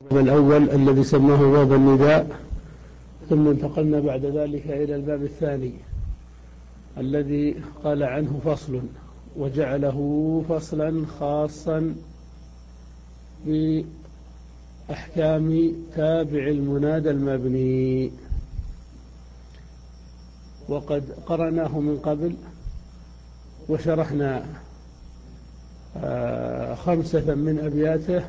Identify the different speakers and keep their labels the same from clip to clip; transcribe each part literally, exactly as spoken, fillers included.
Speaker 1: الأول الذي سماه باب النداء، ثم انتقلنا بعد ذلك إلى الباب الثاني الذي قال عنه فصل، وجعله فصلا خاصا بأحكام تابع المنادى المبني. وقد قرأناه من قبل وشرحنا خمسة من أبياته،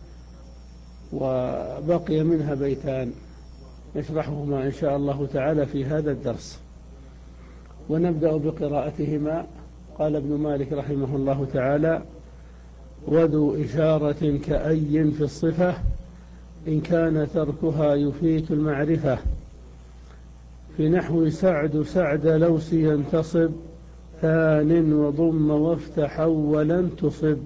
Speaker 1: وبقي منها بيتان نشرحهما إن شاء الله تعالى في هذا الدرس، ونبدأ بقراءتهما. قال ابن مالك رحمه الله تعالى: وذو إشارة كأي في الصفة إن كان تركها يفيت المعرفة، في نحو سعد سعد لوس ينتصب ثان وضم وافتح أولا تصب.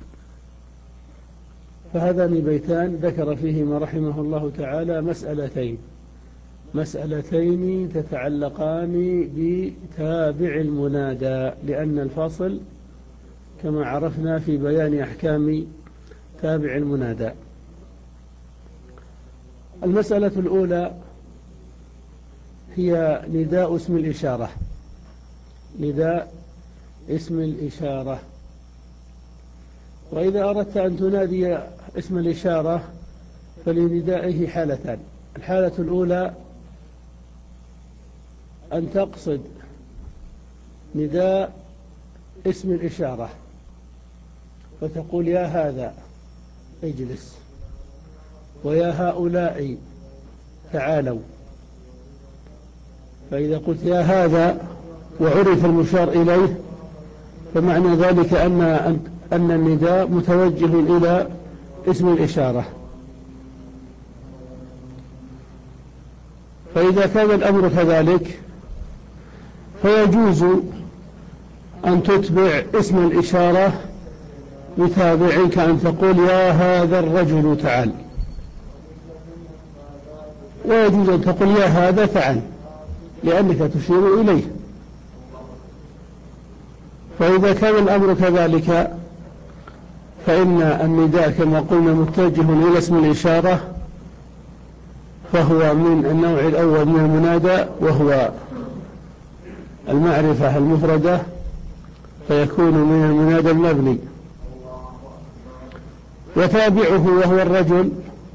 Speaker 1: فهذان بيتان ذكر فيهما رحمه الله تعالى مسألتين مسألتين تتعلقان بتابع المنادى، لأن الفاصل كما عرفنا في بيان أحكام تابع المنادى. المسألة الأولى هي نداء اسم الإشارة. نداء اسم الإشارة، وإذا أردت أن تنادي اسم الإشارة فلندائه حالتان. الحالة الأولى أن تقصد نداء اسم الإشارة فتقول: يا هذا اجلس، ويا هؤلاء تعالوا. فإذا قلت يا هذا وعرف المشار إليه فمعنى ذلك أن أن النداء متوجه إلى اسم الإشارة. فإذا كان الأمر كذلك فيجوز أن تتبع اسم الإشارة بتابع، كأن تقول: يا هذا الرجل تعال، ويجوز أن تقول: يا هذا تعال، لأنك تشير إليه. فإذا كان الأمر كذلك فإن النداء كما قلنا متوجه إلى اسم الإشارة، فهو من النوع الأول من المنادى، وهو المعرفة المفردة، فيكون من المنادى المبني. وتابعه وهو الرجل،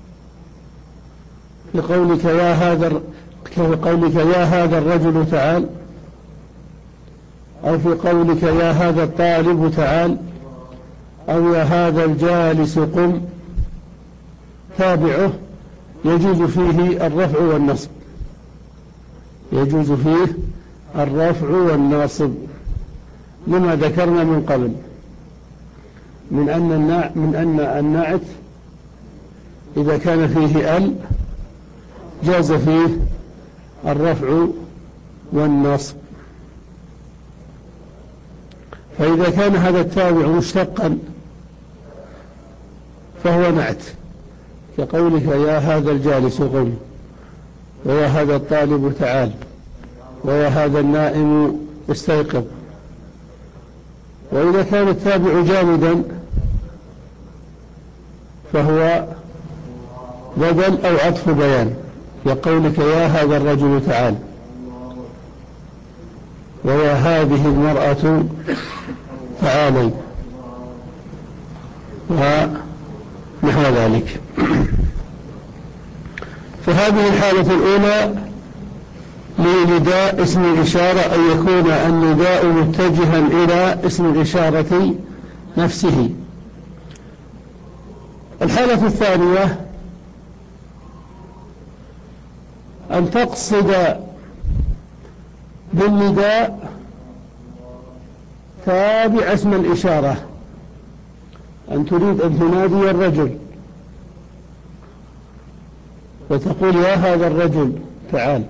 Speaker 1: لقولك يا هذا كقولك يا هذا الرجل تعال، أو في قولك يا هذا الطالب تعال، أو يا هذا الجالس قم. تابعه يجوز فيه الرفع والنصب، يجوز فيه الرفع والنصب لما ذكرنا من قبل من أن النع من أن النعت إذا كان فيه ال جاز فيه الرفع والنصب. فإذا كان هذا التابع مشتقا فهو نعت، كقولك يا هذا الجالس قم، ويا هذا الطالب تعال، ويا هذا النائم استيقظ. وإذا كان التابع جامدا فهو بدل أو عطف بيان، كقولك يا هذا الرجل تعال، ويا هذه المرأة تعالي، ونحو ذلك. فهذه الحالة الأولى لنداء اسم الإشارة، أن يكون النداء متجها إلى اسم الإشارة نفسه. الحالة الثانية أن تقصد بالنداء تابع اسم الإشارة، أن تريد أن تنادي الرجل وتقول يا هذا الرجل تعال،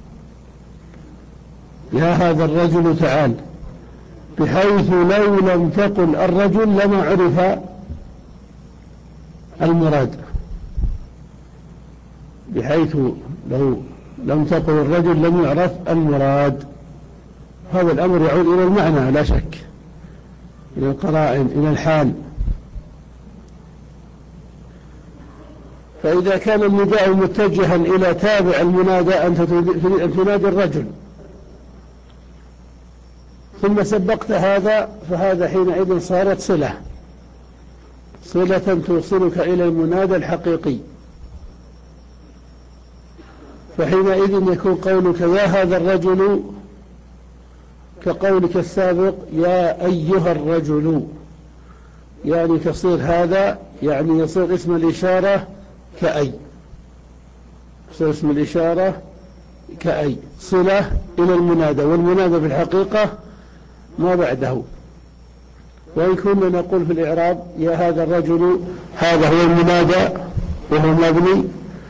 Speaker 1: يا هذا الرجل تعال، بحيث لو لم تقل الرجل لما عرف المراد، بحيث لو لم تقل الرجل لم يعرف المراد. هذا الأمر يعود إلى المعنى لا شك، إلى القرائن، إلى الحال. فإذا كان النداء متجها إلى تابع المنادى أنت أن تنادي الرجل ثم سبقت هذا، فهذا حينئذ صارت صلة صلة توصلك إلى المنادى الحقيقي. فحينئذ يكون قولك يا هذا الرجل كقولك السابق يا أيها الرجل، يعني تصير هذا يعني يصير اسم الإشارة كأي، يصير اسم الإشارة كأي صلة إلى المنادى، والمنادى في الحقيقة ما بعده. وإن كنا نقول في الإعراب يا هذا الرجل، هذا هو المنادى وهو مبني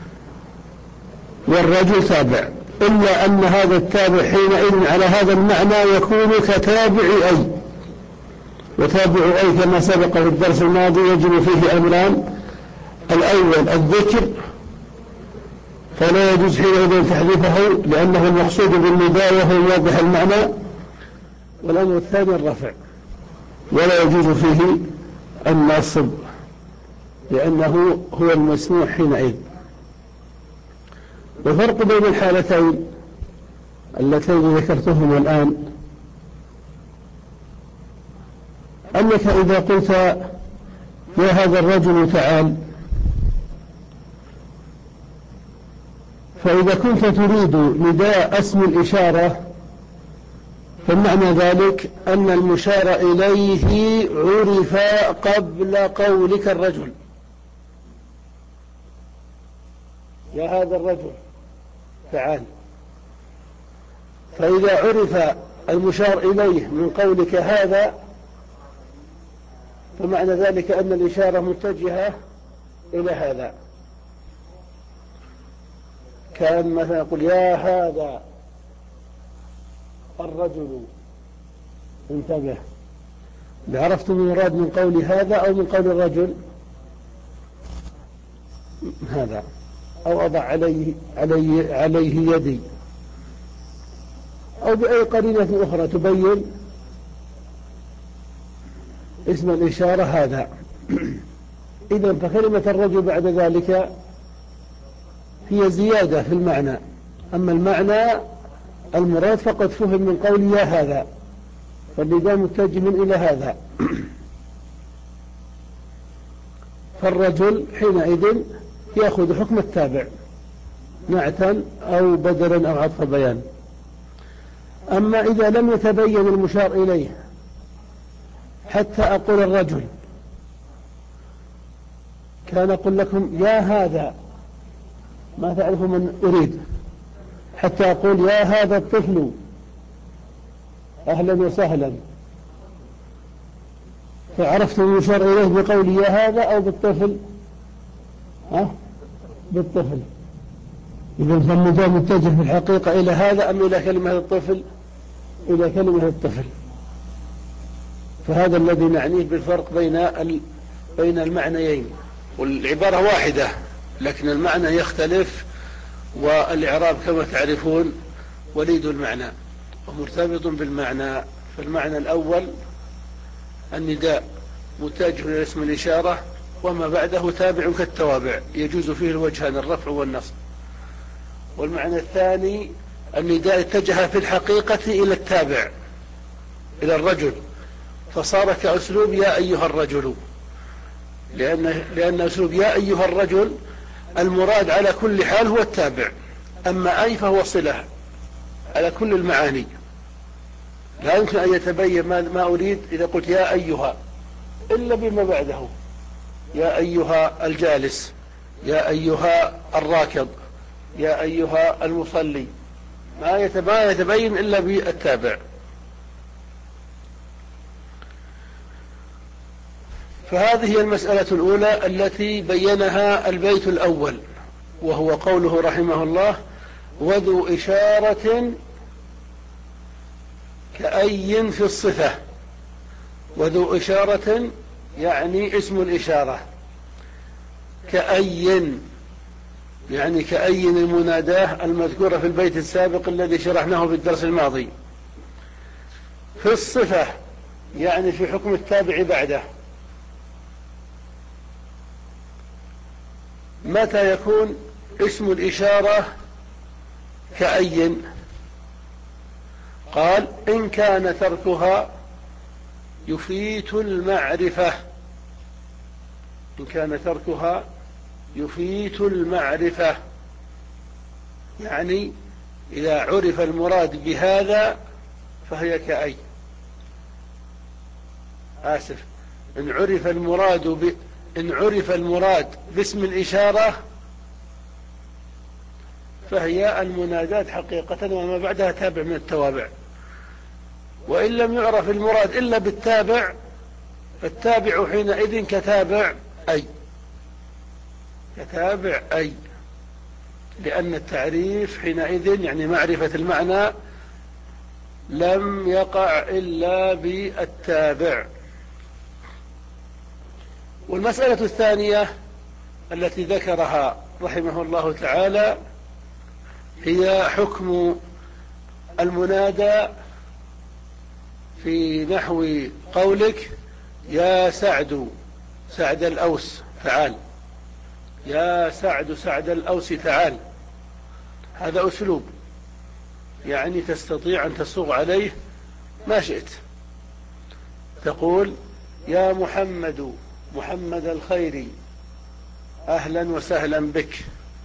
Speaker 1: والرجل تابع، إلا أن هذا التابع حينئذ على هذا المعنى يكون كتابع أي، وتابع أي كما سبق في الدرس الماضي يجب فيه أمران: الأول الذكر فلا يجوز حينئذ تحذيفه لأنه المقصود بالنداء وهو واضح المعنى، والأمر الثاني الرفع ولا يجوز فيه النصب لأنه هو المسموع حينئذ. والفرق بين الحالتين اللتين ذكرتهما الآن أنك إذا قلت يا هذا الرجل تعال، فإذا كنت تريد نداء اسم الإشارة فمعنى ذلك أن المشار إليه عرف قبل قولك الرجل يا هذا الرجل تعال. فإذا عرف المشار إليه من قولك هذا فمعنى ذلك أن الإشارة متجهة إلى هذا. كان مثلا يقول يا هذا الرجل، انتبه، عرفتم المراد من قول هذا أو من قول الرجل هذا، أو أضع عليه, عليه, عليه يدي، أو بأي قرينة أخرى تبين اسم الإشارة هذا. إذن فكلمة الرجل بعد ذلك هي زيادة في المعنى، أما المعنى المراد فقد فهم من قول يا هذا، فالنداء متجه إلى هذا. فالرجل حينئذ يأخذ حكم التابع نعتا أو بدلا أو عطف بيان. أما إذا لم يتبين المشار إليه حتى أقول الرجل، كان أقول لكم يا هذا ما تعرف من أريد، حتى أقول يا هذا الطفل أهلا وسهلا، فعرفت المشار إليه بقولي يا هذا أو بالطفل، ها بالطفل. إذا فالنداء متجه في الحقيقة إلى هذا أم إلى كلمة الطفل؟ إلى كلمة الطفل. فهذا الذي نعنيه بالفرق بين بين المعنيين، والعبارة واحدة لكن المعنى يختلف، والإعراب كما تعرفون وليد المعنى ومرتبط بالمعنى. فالمعنى الأول النداء متجه إلى اسم الإشارة وما بعده تابع كالتوابع يجوز فيه الوجهان الرفع والنصب. والمعنى الثاني النداء اتجه في الحقيقة إلى التابع إلى الرجل، فصار كأسلوب يا أيها الرجل، لأن, لأن أسلوب يا أيها الرجل المراد على كل حال هو التابع، أما أي فهو صلة على كل المعاني. لا يمكن أن يتبين ما أريد إذا قلت يا أيها إلا بما بعده، يا أيها الجالس، يا أيها الراكض، يا أيها المصلي، ما يتبين إلا بالتابع. فهذه هي المسألة الأولى التي بينها البيت الأول، وهو قوله رحمه الله وذو إشارة كأي في الصفة. وذو إشارة يعني اسم الإشارة، كأي يعني كأي المناداة المذكورة في البيت السابق الذي شرحناه في الدرس الماضي. في الصفة يعني في حكم التابع بعده، متى يكون اسم الإشارة كأي؟ قال إن كان تركها يفيت المعرفة، إن كان تركها يفيت المعرفة، يعني إذا عرف المراد بهذا فهي كأي. آسف، إن عرف المراد ب... إن عرف المراد باسم الإشارة فهي المنادات حقيقة وما بعدها تابع من التوابع. وإن لم يعرف المراد إلا بالتابع فالتابع حينئذ كتابع أي، كتابع أي، لأن التعريف حينئذ يعني معرفة المعنى لم يقع إلا بالتابع. والمسألة الثانية التي ذكرها رحمه الله تعالى هي حكم المنادى في نحو قولك يا سعد سعد الأوس تعال، يا سعد سعد الأوس تعال. هذا أسلوب يعني تستطيع أن تصوغ عليه ما شئت، تقول يا محمد محمد الخير أهلا وسهلا بك،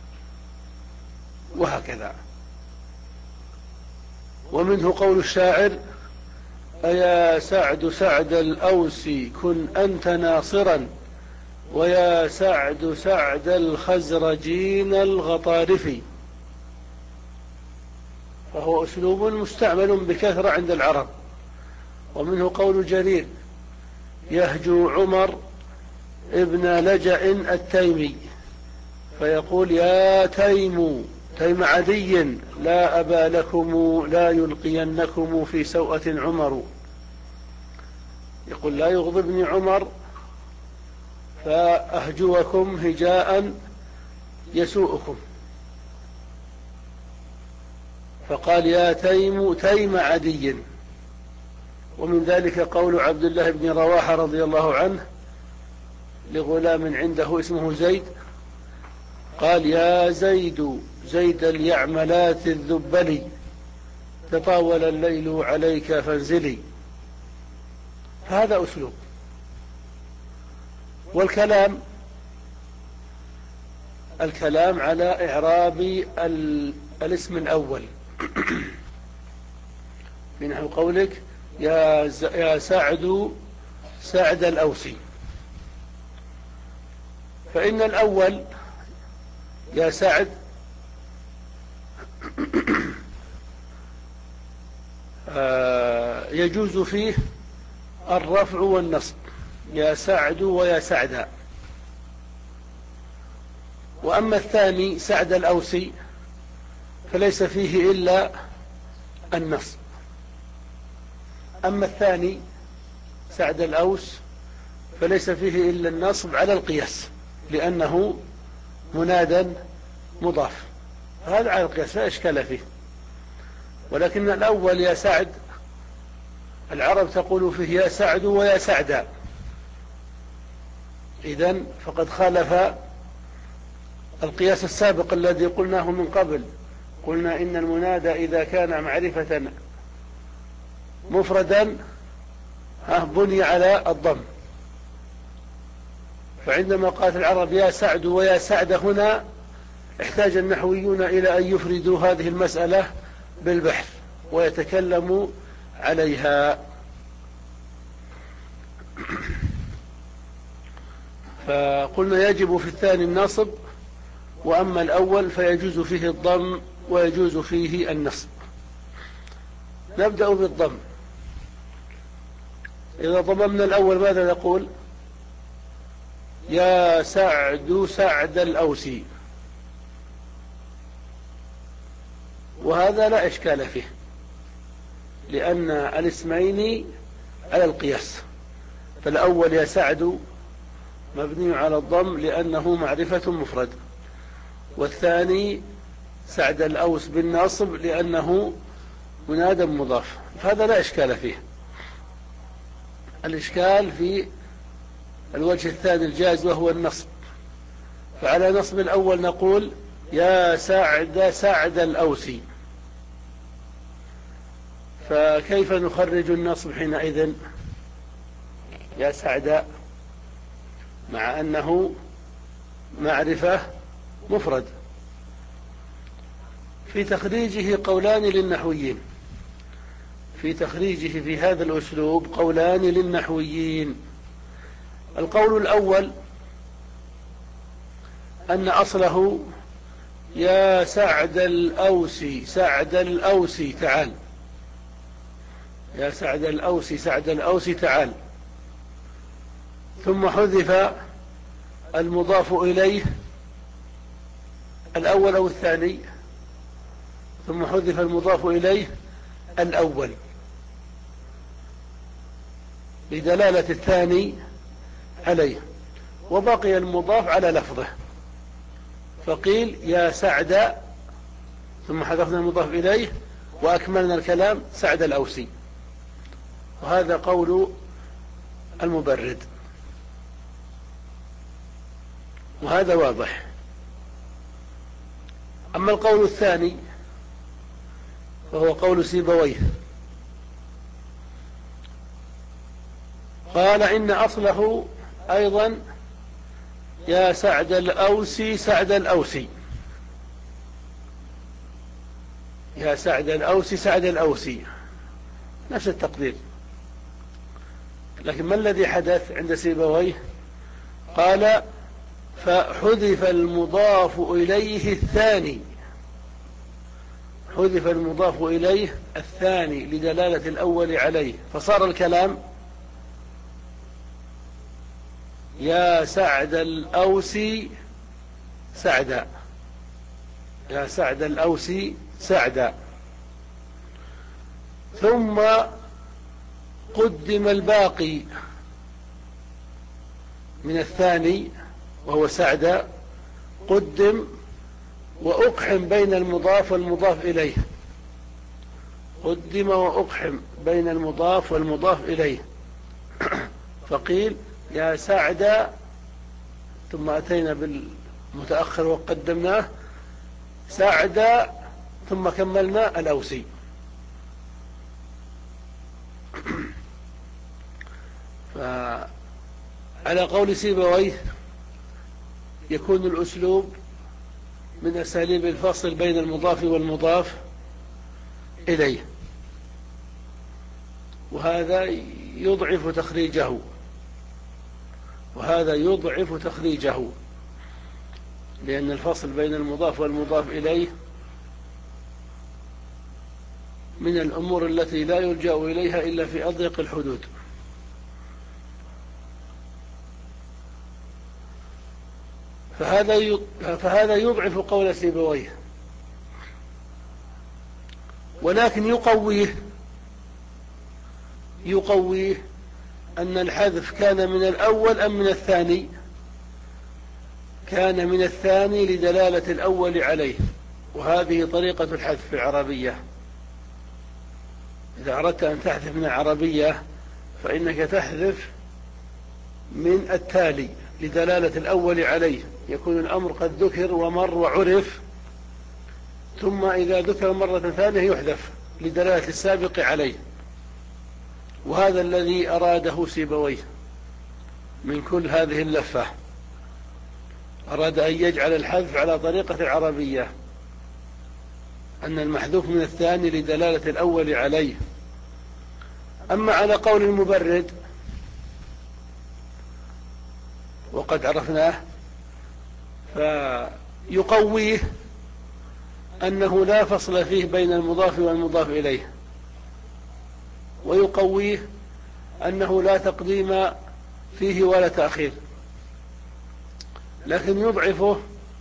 Speaker 1: وهكذا. ومنه قول الشاعر أيا سعد سعد الأوس كن أنت ناصرا، ويا سعد سعد الخزرجين الغطارف. فهو أسلوب مستعمل بكثرة عند العرب. ومنه قول جرير يهجو عمر ابن لجأ التيمي فيقول يا تيم تيم عدي لا أبا لكم لا يلقينكم في سوءة عمر. يقول لا يغضبني عمر فأهجوكم هجاء يسوءكم، فقال يا تيم تيم عدي. ومن ذلك قول عبد الله بن رواحة رضي الله عنه لغلام عنده اسمه زيد قال يا زيد زيد اليعملات الذبلي تطاول الليل عليك فانزلي. هذا أسلوب. والكلام الكلام على إعراب الاسم الأول في نحو قولك يا يا سعد سعد الأوسي، فإن الأول يا سعد يجوز فيه الرفع والنصب، يا سعد ويا سعدا. وأما الثاني سعد الأوسي فليس فيه إلا النصب. أما الثاني سعد الأوس فليس فيه إلا النصب على القياس لأنه منادى مضاف، هذا على القياس لا إشكال فيه. ولكن الأول يا سعد العرب تقول فيه يا سعد ويا سعدا، إذن فقد خالف القياس السابق الذي قلناه من قبل. قلنا إن المنادى إذا كان معرفة مفردا بني على الضم، فعندما قالت العرب يا سعد ويا سعد هنا احتاج النحويون إلى أن يفردوا هذه المسألة بالبحث ويتكلموا عليها. فقلنا يجب في الثاني النصب، وأما الأول فيجوز فيه الضم ويجوز فيه النصب. نبدأ بالضم. إذا ضممنا الأول ماذا نقول؟ يا سعد سعد الأوسي، وهذا لا إشكال فيه لأن الاسمين على القياس. فالأول يا سعد مبني على الضم لأنه معرفة مفرد، والثاني سعد الأوس بالنصب لأنه منادى مضاف، فهذا لا إشكال فيه. الإشكال في الوجه الثاني الجائز وهو النصب. فعلى نصب الأول نقول يا سعد سعد الأوسي. فكيف نخرج النصب حينئذ؟ يا سعد مع أنه معرفة مفرد. في تخريجه قولان للنحويين، في تخريجه في هذا الأسلوب قولان للنحويين. القول الأول أن أصله يا سعد الأوسي سعد الأوسي تعال، يا سعد الأوسي سعد الأوسي تعال، ثم حذف المضاف إليه الأول أو الثاني، ثم حذف المضاف إليه الأول لدلالة الثاني عليه، وبقي المضاف على لفظه، فقيل يا سعد ثم حذفنا المضاف إليه وأكملنا الكلام سعد الأوسي. وهذا قول المبرد، وهذا واضح. أما القول الثاني فهو قول سيبويه، قال إن أصله أيضا يا سعد الأوسي سعد الأوسي، يا سعد الأوسي سعد الأوسي، نفس التقدير. لكن ما الذي حدث عند سيبويه؟ قال فحذف المضاف إليه الثاني، حذف المضاف إليه الثاني لدلالة الأول عليه، فصار الكلام يا سعد الأوسي سعدا، يا سعد الأوسي سعدا، ثم قدم الباقي من الثاني وهو سعدا، قدم وأقحم بين المضاف والمضاف إليه، قدم وأقحم بين المضاف والمضاف إليه، فقيل يا سعد، ثم أتينا بالمتأخر وقدمناه سعد، ثم كملنا الأوسي. فعلى قول سيبويه يكون الأسلوب من أساليب الفصل بين المضاف والمضاف إليه، وهذا يضعف تخريجه، وهذا يضعف تخريجه، لأن الفصل بين المضاف والمضاف إليه من الأمور التي لا يلجأ إليها إلا في أضيق الحدود. فهذا فهذا يضعف قول سيبويه، ولكن يقويه يقويه أن الحذف كان من الأول أم من الثاني؟ كان من الثاني لدلالة الأول عليه، وهذه طريقة الحذف في العربية. إذا أردت أن تحذف من العربية فإنك تحذف من التالي لدلالة الأول عليه، يكون الأمر قد ذكر ومر وعرف، ثم إذا ذكر مرة ثانية يحذف لدلالة السابق عليه. وهذا الذي أراده سيبويه من كل هذه اللفة، أراد أن يجعل الحذف على طريقة العربية، أن المحذوف من الثاني لدلالة الأول عليه. أما على قول المبرد وقد عرفناه، فيقويه أنه لا فصل فيه بين المضاف والمضاف إليه، ويقويه أنه لا تقديم فيه ولا تأخير، لكن يضعفه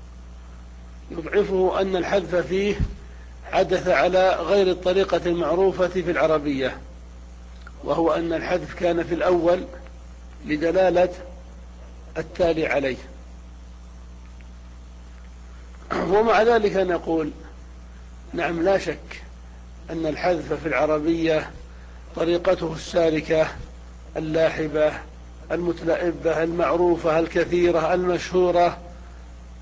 Speaker 1: يضعفه أن الحذف فيه حدث على غير الطريقة المعروفة في العربية، وهو أن الحذف كان في الأول لدلالة التالي عليه. ومع ذلك نقول نعم، لا شك أن الحذف في العربية طريقته السالكة اللاحبة المتلائبة المعروفة الكثيرة المشهورة،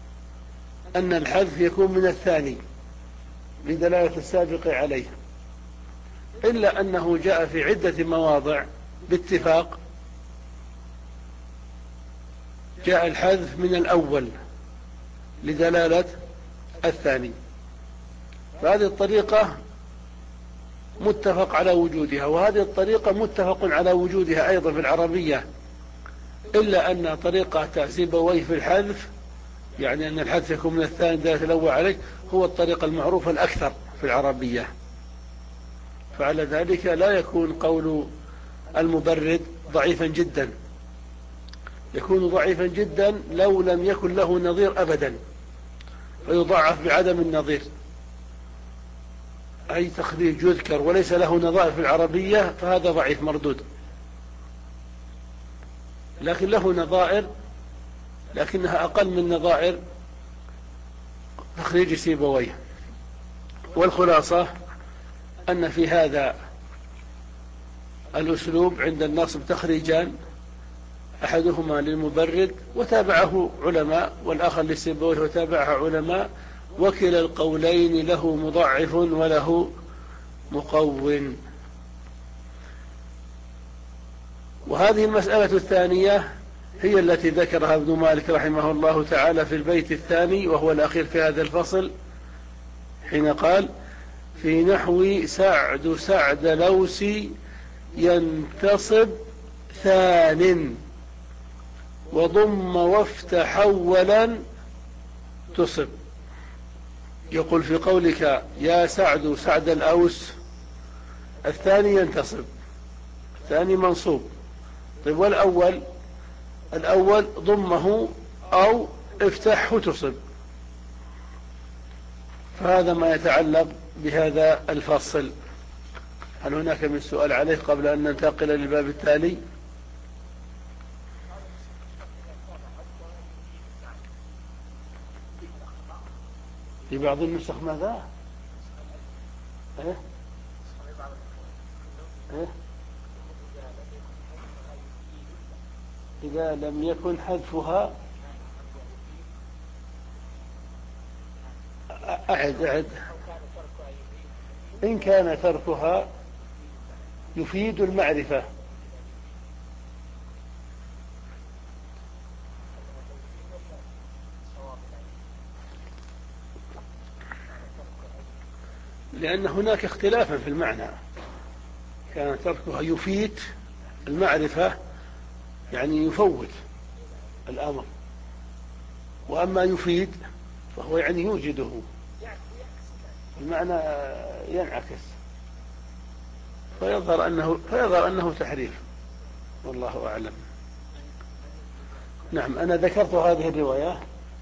Speaker 1: أن الحذف يكون من الثاني لدلالة السابق عليه، إلا أنه جاء في عدة مواضع باتفاق جاء الحذف من الأول لدلالة الثاني. فهذه الطريقة متفق على وجودها، وهذه الطريقة متفق على وجودها أيضا في العربية، إلا أن طريقة سيبويه في الحذف، يعني أن الحذف يكون من الثاني دلالة الأول عليه، هو الطريقة المعروفة الأكثر في العربية. فعلى ذلك لا يكون قول المبرد ضعيفا جدا، يكون ضعيفا جدا لو لم يكن له نظير أبدا، فيضاعف بعدم النظير. أي تخريج يذكر وليس له نظائر في العربية فهذا ضعيف مردود، لكن له نظائر لكنها أقل من نظائر تخريج سيبويه. والخلاصة أن في هذا الأسلوب عند النصب تخريجان، أحدهما للمبرد وتابعه علماء، والآخر لسيبويه وتابعه علماء، وكلا القولين له مضاعف وله مقون. وهذه المسألة الثانية هي التي ذكرها ابن مالك رحمه الله تعالى في البيت الثاني وهو الأخير في هذا الفصل، حين قال: في نحو سعد سعد لوسي ينتصب ثان وضم وافتح أولا تصب. يقول في قولك يا سعد سعد الأوس، الثاني ينتصب، الثاني منصوب. طيب والأول؟ الأول ضمه أو افتحه تصب. فهذا ما يتعلق بهذا الفصل. هل هناك من سؤال عليه قبل أن ننتقل للباب التالي؟ في بعض النسخ ماذا؟ إيه؟ إيه؟ إذا لم يكن حذفها أعد أعد إن كان تركها يفيد المعرفة. لأن هناك اختلافا في المعنى، كان تركها يفيد المعرفة يعني يفوت الأمر، وأما يفيد فهو يعني يوجده، المعنى ينعكس، فيظهر أنه, فيظهر أنه تحريف، والله أعلم. نعم، أنا ذكرت هذه الرواية.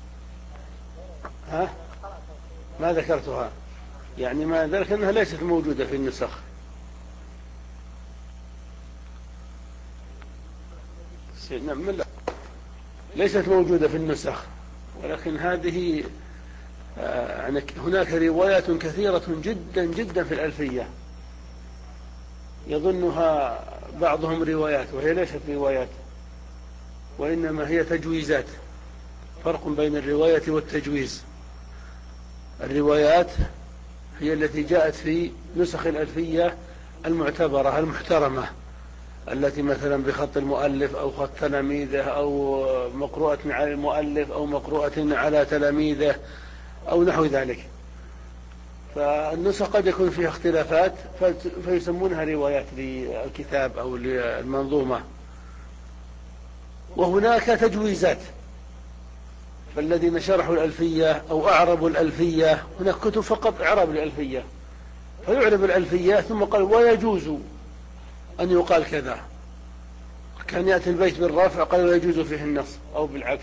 Speaker 1: ها؟ ما ذكرتها، يعني ما ذلك أنها ليست موجودة في النسخ. نعم، لا ليست موجودة في النسخ، ولكن هذه يعني هناك روايات كثيرة جدا جدا في الألفية يظنها بعضهم روايات وهي ليست روايات، وإنما هي تجويزات. فرق بين الرواية والتجويز. الروايات هي التي جاءت في نسخ الألفية المعتبرة المحترمة، التي مثلا بخط المؤلف أو خط تلاميذه أو مقروءة على المؤلف أو مقروءة على تلاميذه أو نحو ذلك. فالنسخ قد يكون فيها اختلافات فيسمونها روايات للكتاب أو للمنظومة. وهناك تجويزات، فالذين شرحوا الألفية أو أعربوا الألفية، هناك كتب فقط إعراب الألفية، فيعرب الألفية ثم قال ويجوز أن يقال كذا. كان يأتي البيت بالرفع قال ويجوز فيه النصب أو بالعكس،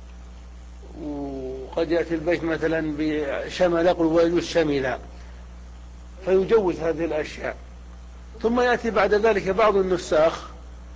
Speaker 1: وقد يأتي البيت مثلا بشمل يقول ويجوز شملا، فيجوز هذه الأشياء. ثم يأتي بعد ذلك بعض النساخ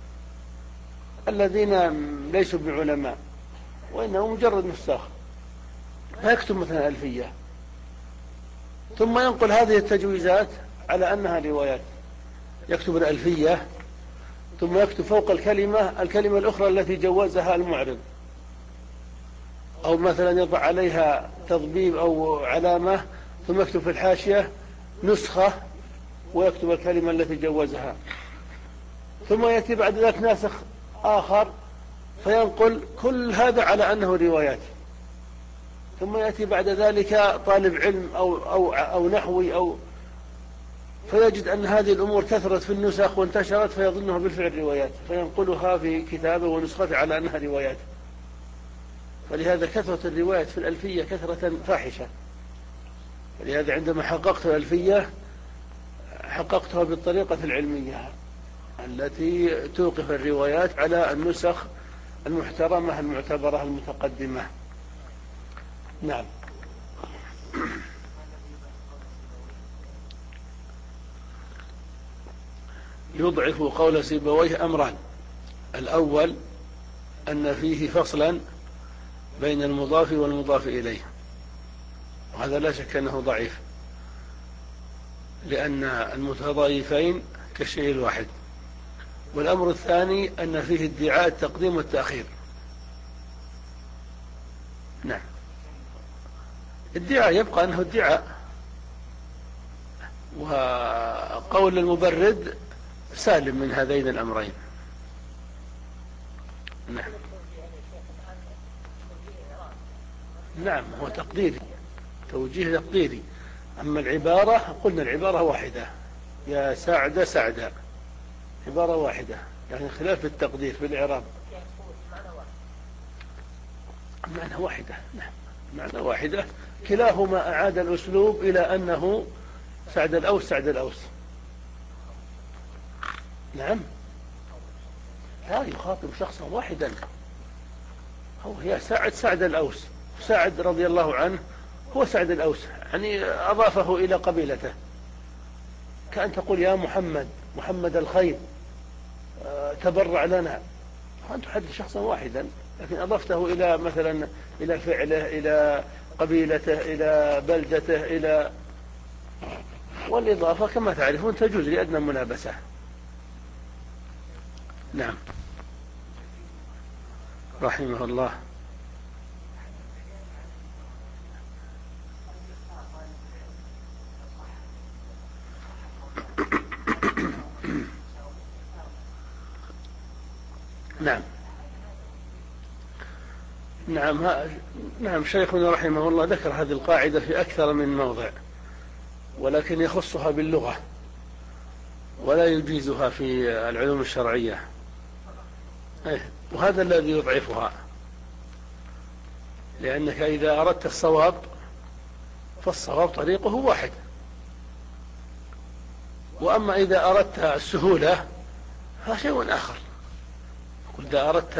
Speaker 1: الذين ليسوا بعلماء وإنهم مجرد نساخ، فيكتب مثلا ألفية ثم ينقل هذه التجويزات على أنها روايات، يكتب الألفية ثم يكتب فوق الكلمة الكلمة الأخرى التي جوزها المعرب، أو مثلا يضع عليها تضبيب أو علامة ثم يكتب في الحاشية نسخة ويكتب الكلمة التي جوزها، ثم يأتي بعد ذلك ناسخ آخر فينقل كل هذا على أنه روايات، ثم يأتي بعد ذلك طالب علم أو, أو, أو نحوي أو فيجد أن هذه الأمور كثرت في النسخ وانتشرت فيظنها بالفعل روايات فينقلها في كتابه ونسخته على أنها روايات. فلهذا كثرة الروايات في الألفية كثرة فاحشة. ولهذا عندما حققت الألفية حققتها بالطريقة العلمية التي توقف الروايات على النسخ المحترمة المعتبرة المتقدمة. نعم. يضعف قول سيبويه أمران: الأول أن فيه فصلا بين المضاف والمضاف إليه، وهذا لا شك أنه ضعيف، لأن المتضايفين كالشيء الواحد. والأمر الثاني أن فيه ادعاء التقديم والتأخير. نعم، ادعاء يبقى أنه ادعاء، وقول المبرد سالم من هذين الأمرين. نعم. نعم، هو تقديري، توجيه تقديري. أما العبارة قلنا العبارة واحدة، يا سعد سعد، عبارة واحدة، يعني خلاف التقدير في الإعراب. معنى واحدة. نعم، معنى واحدة، كلاهما أعاد الأسلوب إلى أنه سعد الأوس سعد الأوس. نعم، لا يخاطب شخصا واحدا، هو يا سعد سعد الأوس، سعد رضي الله عنه هو سعد الأوس، يعني أضافه إلى قبيلته، كأن تقول يا محمد محمد الخير تبرع لنا، أنت تحدث شخصا واحدا لكن أضفته إلى مثلا إلى فعله إلى قبيلته إلى بلدته إلى، والإضافة كما تعرفون تجوز لأدنى منابسة. نعم، رحمه الله. نعم. نعم نعم شيخنا رحمه الله ذكر هذه القاعدة في أكثر من موضع، ولكن يخصها باللغة ولا يجيزها في العلوم الشرعية، وهذا الذي يضعفها، لأنك إذا أردت الصواب فالصواب طريقه واحد، وأما إذا أردت السهولة فشيء آخر. إذا أردت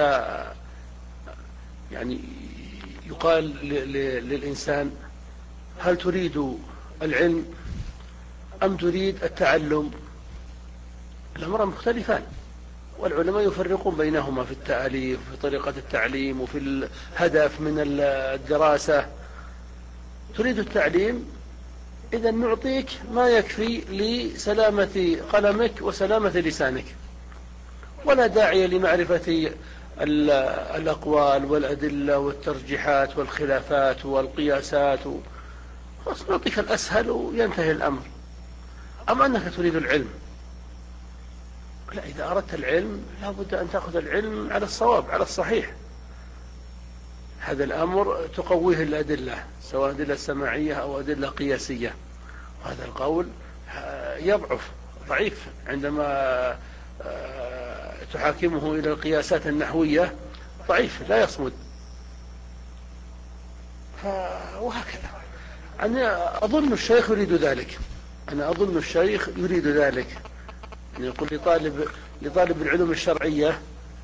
Speaker 1: يعني يقال للإنسان هل تريد العلم أم تريد التعلم؟ الأمر مختلفان، والعلماء يفرقون بينهما في التأليف وفي طريقة التعليم وفي الهدف من الدراسة. تريد التعليم، إذا نعطيك ما يكفي لسلامة قلمك وسلامة لسانك، ولا داعي لمعرفة الأقوال والأدلة والترجيحات والخلافات والقياسات، نعطيك الأسهل وينتهي الأمر. أما أنك تريد العلم، لا، إذا أردت العلم لابد أن تأخذ العلم على الصواب على الصحيح. هذا الأمر تقويه الأدلة، سواء أدلة سماعية أو أدلة قياسية، وهذا القول يضعف ضعيف عندما تحاكمه إلى القياسات النحوية، ضعيف لا يصمد. وهكذا أنا أظن الشيخ يريد ذلك، أنا أظن الشيخ يريد ذلك، يعني يقول لطالب لطالب العلوم الشرعية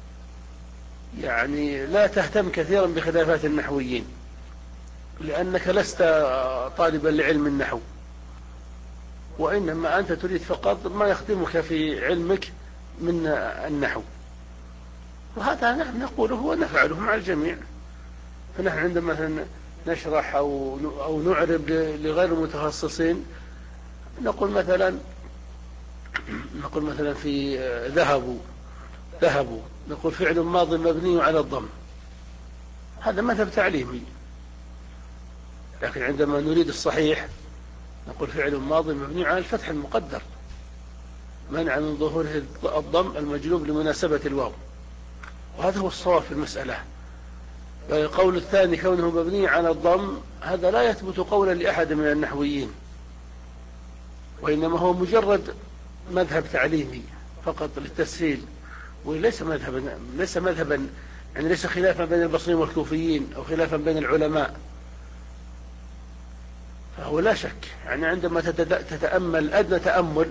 Speaker 1: يعني لا تهتم كثيرا بخلافات النحويين، لأنك لست طالبا لعلم النحو، وإنما أنت تريد فقط ما يخدمك في علمك من النحو. وهذا نحن نقوله ونفعله مع الجميع. فنحن عندما نشرح أو أو نعرب لغير المتخصصين نقول مثلا نقول مثلا في ذهبوا ذهبوا نقول فعل ماض مبني على الضم، هذا مذهب تعليمي. لكن عندما نريد الصحيح نقول فعل ماضي مبني على الفتح المقدر منع من ظهوره الضم المجلوب لمناسبة الواو، وهذا هو الصواب في المسألة. القول الثاني كونه مبني على الضم هذا لا يثبت قولا لأحد من النحويين، وإنما هو مجرد مذهب تعليمي فقط للتسهيل، وليس مذهبا ليس مذهبا يعني ليس خلافا بين البصريين والكوفيين أو خلافا بين العلماء. فهو لا شك يعني عندما تتأمل أدنى تأمل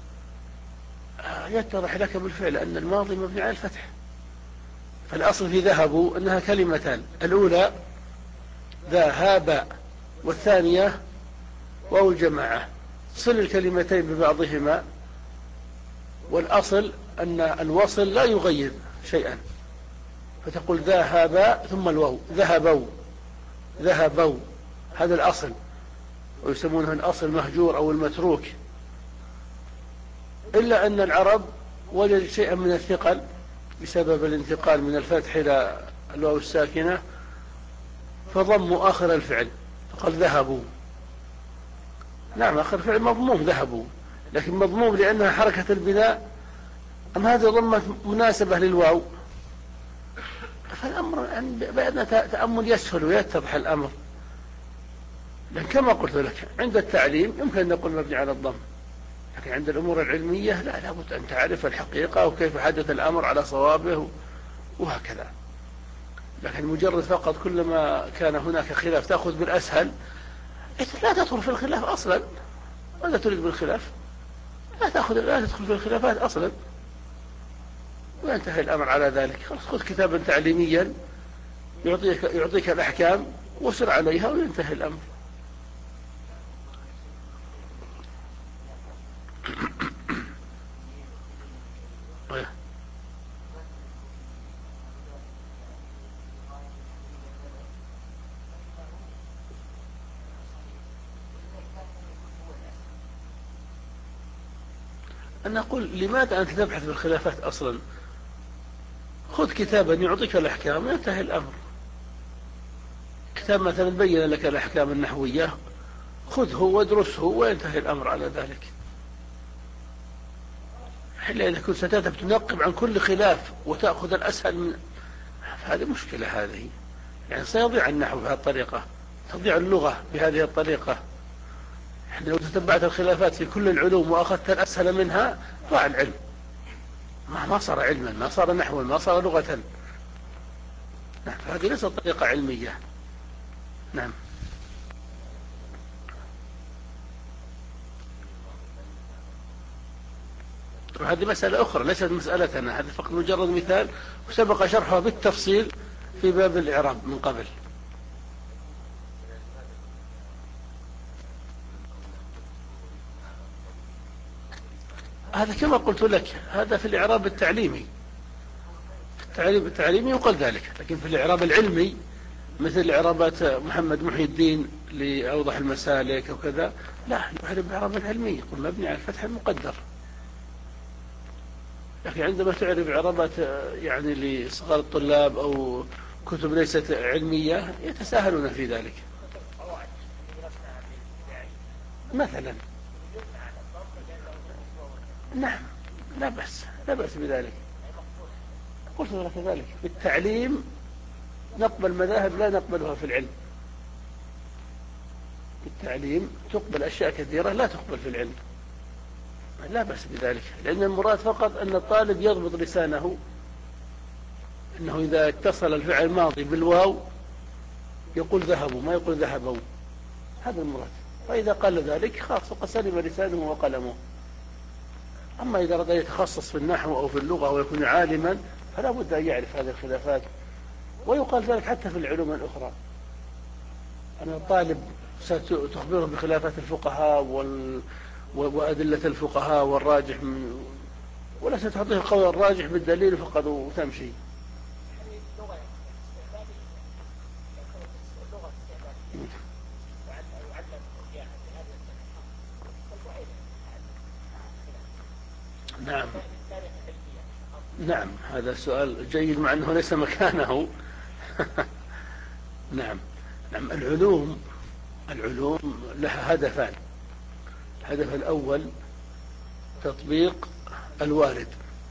Speaker 1: يتضح لك بالفعل أن الماضي مبني على الفتح. فالأصل في ذهبوا أنها كلمتان، الأولى ذهب والثانية واو الجماعة، صل الكلمتين ببعضهما، والأصل أن الوصل لا يغير شيئا، فتقول ذهب ثم الواو ذهبوا ذهبوا، هذا الأصل، ويسمونه الأصل المهجور أو المتروك. إلا أن العرب وجد شيئا من الثقل بسبب الانتقال من الفتح إلى الواو الساكنة، فضموا آخر الفعل فقال ذهبوا. نعم آخر الفعل مضموم ذهبوا، لكن مضموم لأنها حركة البناء، أم هذه ضمة مناسبة للواو. فالأمر يعني بأن تأمل يسهل ويتضح الأمر. لكن كما قلت لك عند التعليم يمكن أن نقول مبني على الضم، لكن عند الأمور العلمية لا، لابد أن تعرف الحقيقة وكيف حدث الأمر على صوابه وهكذا. لكن مجرد فقط كلما كان هناك خلاف تأخذ بالأسهل، لا تدخل في الخلاف أصلا. ماذا تريد بالخلاف؟ لا تأخذ لا تدخل في الخلافات أصلا، وينتهي الأمر على ذلك. خذ كتابا تعليميا يعطيك يعطيك الأحكام وسر عليها وينتهي الأمر. أنا أقول لماذا أنت تبحث في الخلافات أصلا؟ خذ كتابا يعطيك الأحكام وينتهي الأمر. كتاب مثلا بين لك الأحكام النحوية، خذه وادرسه وينتهي الأمر على ذلك. إلا إذا كنت ستذهب تنقب عن كل خلاف وتأخذ الأسهل من، هذه مشكلة. هذه يعني سيضيع النحو بهذه الطريقة، تضيع اللغة بهذه الطريقة. لو تتبعت الخلافات في كل العلوم وأخذت الأسهل منها ضاع العلم، ما صار علما، ما صار نحوا، ما صار لغة. نعم، هذه ليست طريقة علمية. نعم. وهذه مسألة أخرى ليست مسألتنا، هذا فقط مجرد مثال وسبق شرحها بالتفصيل في باب الإعراب من قبل. هذا كما قلت لك هذا في الإعراب التعليمي، في التعليم التعليمي يقال ذلك، لكن في الإعراب العلمي مثل إعرابات محمد محي الدين لأوضح المسالك وكذا لا، يعرب إعرابا علمي يقول مبني على الفتح المقدر. لكن عندما تعرف إعرابات يعني لصغار الطلاب أو كتب ليست علمية يتساهلون في ذلك مثلا. نعم، لا بأس لا بأس بذلك. قلت لك ذلك في التعليم نقبل مذاهب لا نقبلها في العلم. في التعليم تقبل أشياء كثيرة لا تقبل في العلم، لا بأس بذلك، لأن المراد فقط أن الطالب يضبط لسانه أنه إذا اتصل الفعل الماضي بالواو يقول ذهبوا ما يقول ذهبوا، هذا المراد. فإذا قال ذلك خلاص فقد سلم لسانه وقلمه. أما إذا أراد يتخصص في النحو أو في اللغة ويكون عالما فلا بد أن يعرف هذه الخلافات. ويقال ذلك حتى في العلوم الأخرى، أن الطالب ستخبره بخلافات الفقهاء وال... وأدلة الفقهاء والراجح من... ولا ستعطيه القول الراجح بالدليل فقط وتمشي. نعم نعم، هذا سؤال جيد مع أنه ليس مكانه. نعم. نعم. العلوم العلوم لها هدفان. الهدف الأول تطبيق الوارد،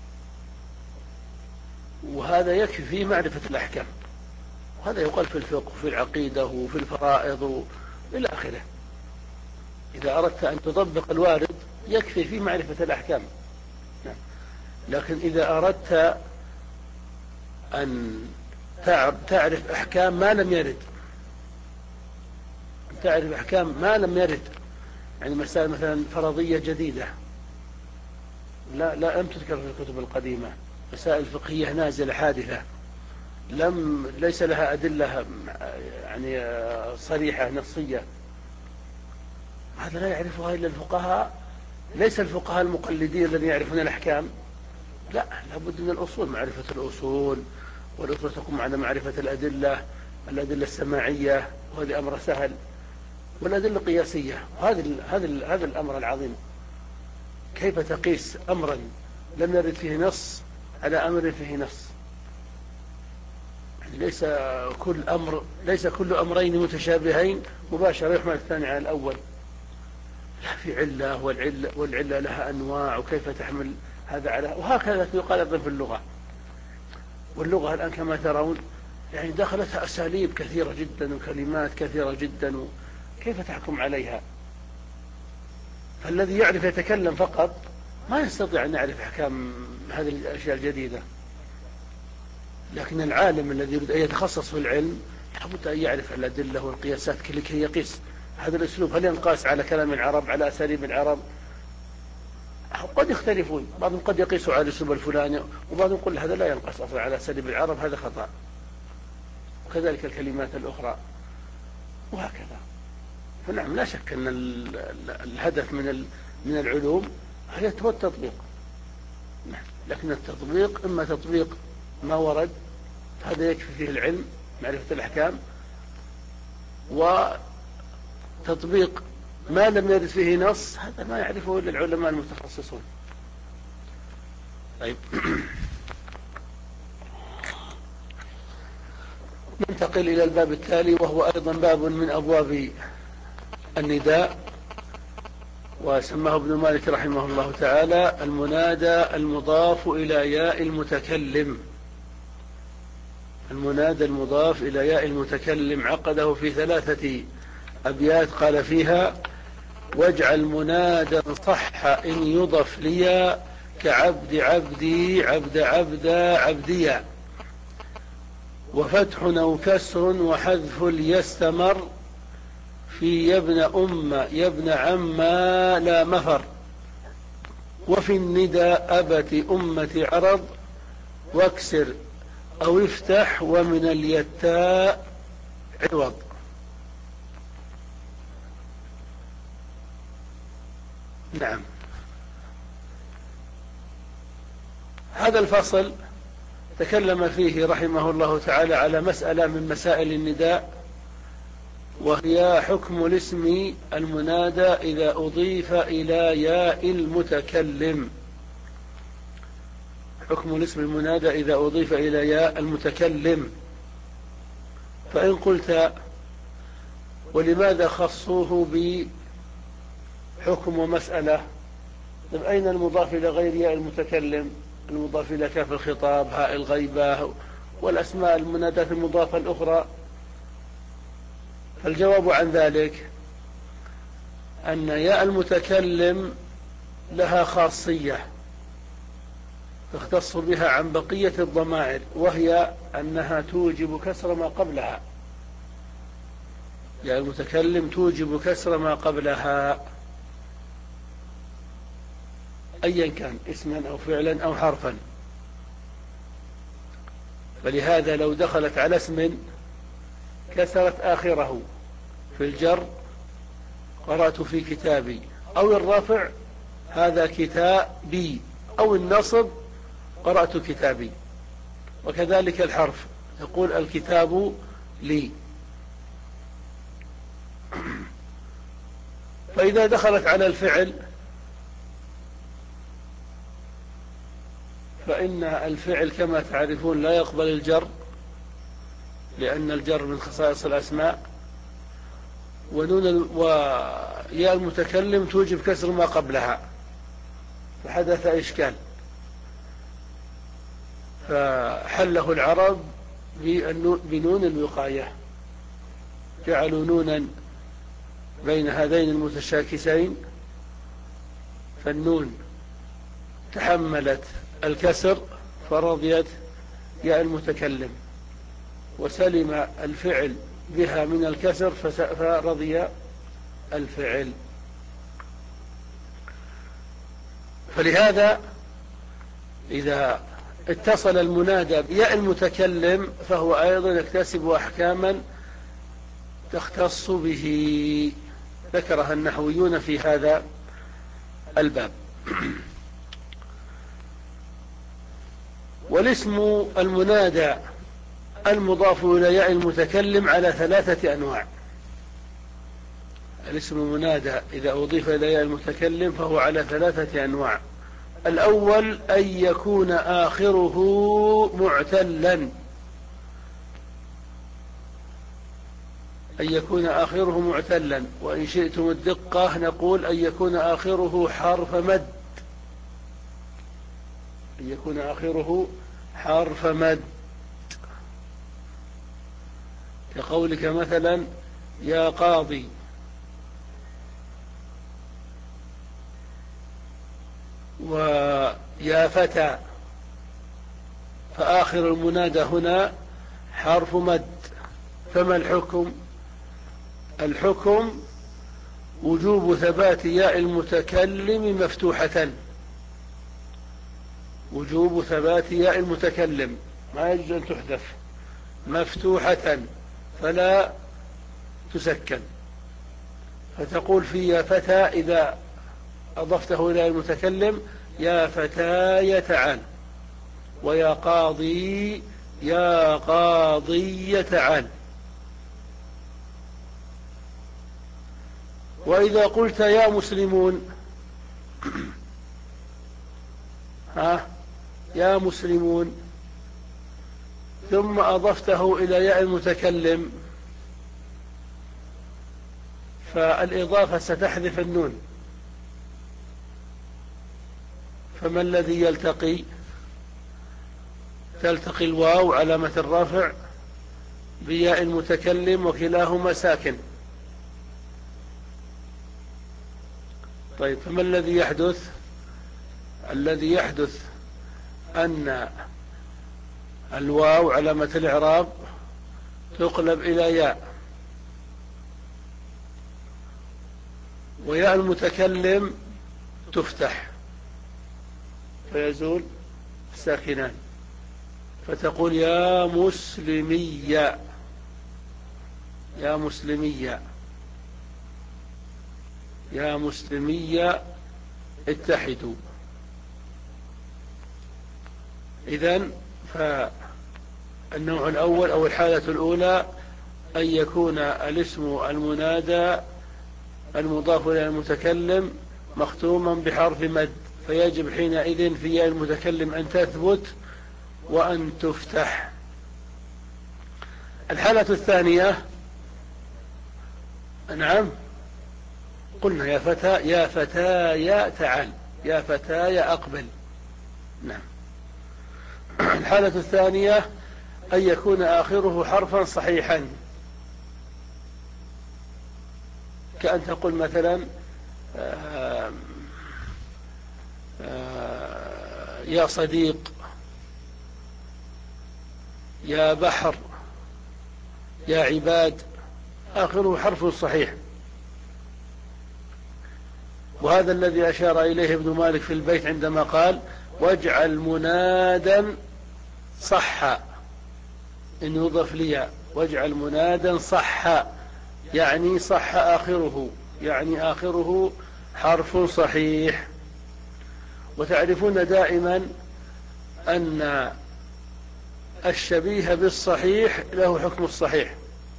Speaker 1: وهذا يكفي فيه معرفة الأحكام، وهذا يقال في الفقه وفي العقيدة وفي الفرائض إلى آخره. إذا أردت أن تطبق الوارد يكفي فيه معرفة الأحكام. نعم. لكن إذا أردت أن تعرف أحكام ما لم يرد، تعرف أحكام ما لم يرد، يعني مسائل مثلا فرضية جديدة لا لا لم تذكر في الكتب القديمة، مسائل فقهية نازلة حادثة لم ليس لها أدلة يعني صريحة نصية، هذا لا يعرفها إلا الفقهاء. ليس الفقهاء المقلدين الذين يعرفون الأحكام، لا، لابد من الأصول، معرفة الأصول، والأصول تقوم على معرفة الأدلة، الأدلة السماعية، وهذا أمر سهل، والأدلة القياسية، وهذا هذا هذا الأمر العظيم. كيف تقيس أمرا لم يرد فيه نص على أمر فيه نص؟ ليس كل أمر ليس كل أمرين متشابهين مباشرة يحمل الثاني على الأول، لا، في علة، والعلة, والعلة لها أنواع، وكيف تحمل هذا على، وهكذا يقال أيضا في اللغة. واللغة الآن كما ترون يعني دخلتها أساليب كثيرة جدا وكلمات كثيرة جدا، كيف تحكم عليها؟ فالذي يعرف يتكلم فقط ما يستطيع أن يعرف أحكام هذه الأشياء الجديدة، لكن العالم الذي يريد أن يتخصص في العلم لابد أن يعرف الأدلة والقياسات كي يقيس هذا الأسلوب هل ينقاس على كلام العرب، على أساليب العرب. قد يختلفون، بعضهم قد يقيسوا على الأسلوب الفلاني، وبعضهم يقول هذا لا ينقاس أصلا على أساليب العرب، هذا خطأ، وكذلك الكلمات الأخرى، وهكذا. فنعم، لا شك أن الهدف من من العلوم هي التطبيق، لكن التطبيق إما تطبيق ما ورد، هذا يكفي فيه العلم معرفة الأحكام، وتطبيق ما لم يرد فيه نص، هذا ما يعرفه إلا العلماء المتخصصون. طيب. ننتقل إلى الباب التالي، وهو أيضا باب من أبواب النداء، وسماه ابن مالك رحمه الله تعالى المنادى المضاف إلى ياء المتكلم. المنادى المضاف إلى ياء المتكلم عقده في ثلاثة أبيات، قال فيها: واجعل منادا صح إن يضف لي كعبد عبدي عبد عبدا عبديا، وفتح أو كسر وحذف ليستمر في يبن أم يبن عما لا مفر، وفي الندى أبت أمة عرض واكسر أو افتح ومن اليتاء عوض. نعم. هذا الفصل تكلم فيه رحمه الله تعالى على مسألة من مسائل النداء، وهي حكم الاسم المنادى إذا أضيف إلى ياء المتكلم. حكم الاسم المنادى إذا أضيف إلى ياء المتكلم. فإن قلت ولماذا خصوه بحكم ومسألة؟ طيب أين المضاف إلى غير ياء المتكلم؟ المضاف إلى كاف الخطاب، هاء الغيبة، والأسماء المنادات المضافة الأخرى. فالجواب عن ذلك أن ياء المتكلم لها خاصية تختص بها عن بقية الضمائر، وهي أنها توجب كسر ما قبلها. ياء المتكلم توجب كسر ما قبلها أيا كان، اسما أو فعلا أو حرفا. فلهذا لو دخلت على اسم كسرت آخره في الجر قرأت في كتابي، أو الرفع هذا كتابي، أو النصب قرأت كتابي، وكذلك الحرف يقول الكتاب لي. فإذا دخلت على الفعل فإن الفعل كما تعرفون لا يقبل الجر لأن الجر من خصائص الأسماء، ونون وياء المتكلم توجب كسر ما قبلها، فحدث إشكال، فحله العرب بنون الوقاية، جعلوا نونا بين هذين المتشاكسين، فالنون تحملت الكسر فرضيت ياء المتكلم، وسلم الفعل بها من الكسر فرضي الفعل. فلهذا إذا اتصل المنادى بياء المتكلم فهو أيضا يكتسب أحكاما تختص به، ذكرها النحويون في هذا الباب. والاسم المنادى المضاف إلى ياء المتكلم على ثلاثة أنواع. الاسم المنادى إذا أضيف إلى ياء المتكلم فهو على ثلاثة أنواع. الأول أن يكون آخره معتلا، أن يكون آخره معتلا، وإن شئتم الدقة نقول أن يكون آخره حرف مد، أن يكون آخره حرف مد، كقولك مثلا يا قاضي، ويا فتى، فآخر المنادى هنا حرف مد. فما الحكم؟ الحكم وجوب ثبات ياء المتكلم مفتوحة، وجوب ثبات ياء المتكلم، ما يجوز أن تحذف، مفتوحة فلا تسكن. فتقول في يا فتى إذا أضفته إلى المتكلم يا فتاي تعال، ويا قاضي يا قاضي تعال. وإذا قلت يا مسلمون ها يا مسلمون ثم أضفته إلى ياء المتكلم فالإضافة ستحذف النون، فما الذي يلتقي؟ تلتقي الواو علامة الرفع بياء المتكلم وكلاهما ساكن. طيب فما الذي يحدث؟ الذي يحدث أن الواو علامة الإعراب تقلب إلى ياء، وياء المتكلم تفتح فيزول ساكنان، فتقول يا مسلمية، يا مسلمية، يا مسلمية اتحدوا. إذن فالنوع الأول أو الحالة الأولى أن يكون الاسم المنادى المضاف إلى المتكلم مختوما بحرف مد، فيجب حينئذ في ياء المتكلم أن تثبت وأن تفتح. الحالة الثانية، نعم قلنا يا فتى يا فتايا تعال، يا فتايا أقبل، نعم. الحالة الثانية أن يكون آخره حرفا صحيحا، كأن تقول مثلا آآ آآ يا صديق، يا بحر، يا عباد، آخره حرف صحيح. وهذا الذي أشار إليه ابن مالك في البيت عندما قال واجعل منادا صحا، إن يضف لي واجعل منادا صحا، يعني صح آخره، يعني آخره حرف صحيح. وتعرفون دائما أن الشبيه بالصحيح له حكم الصحيح.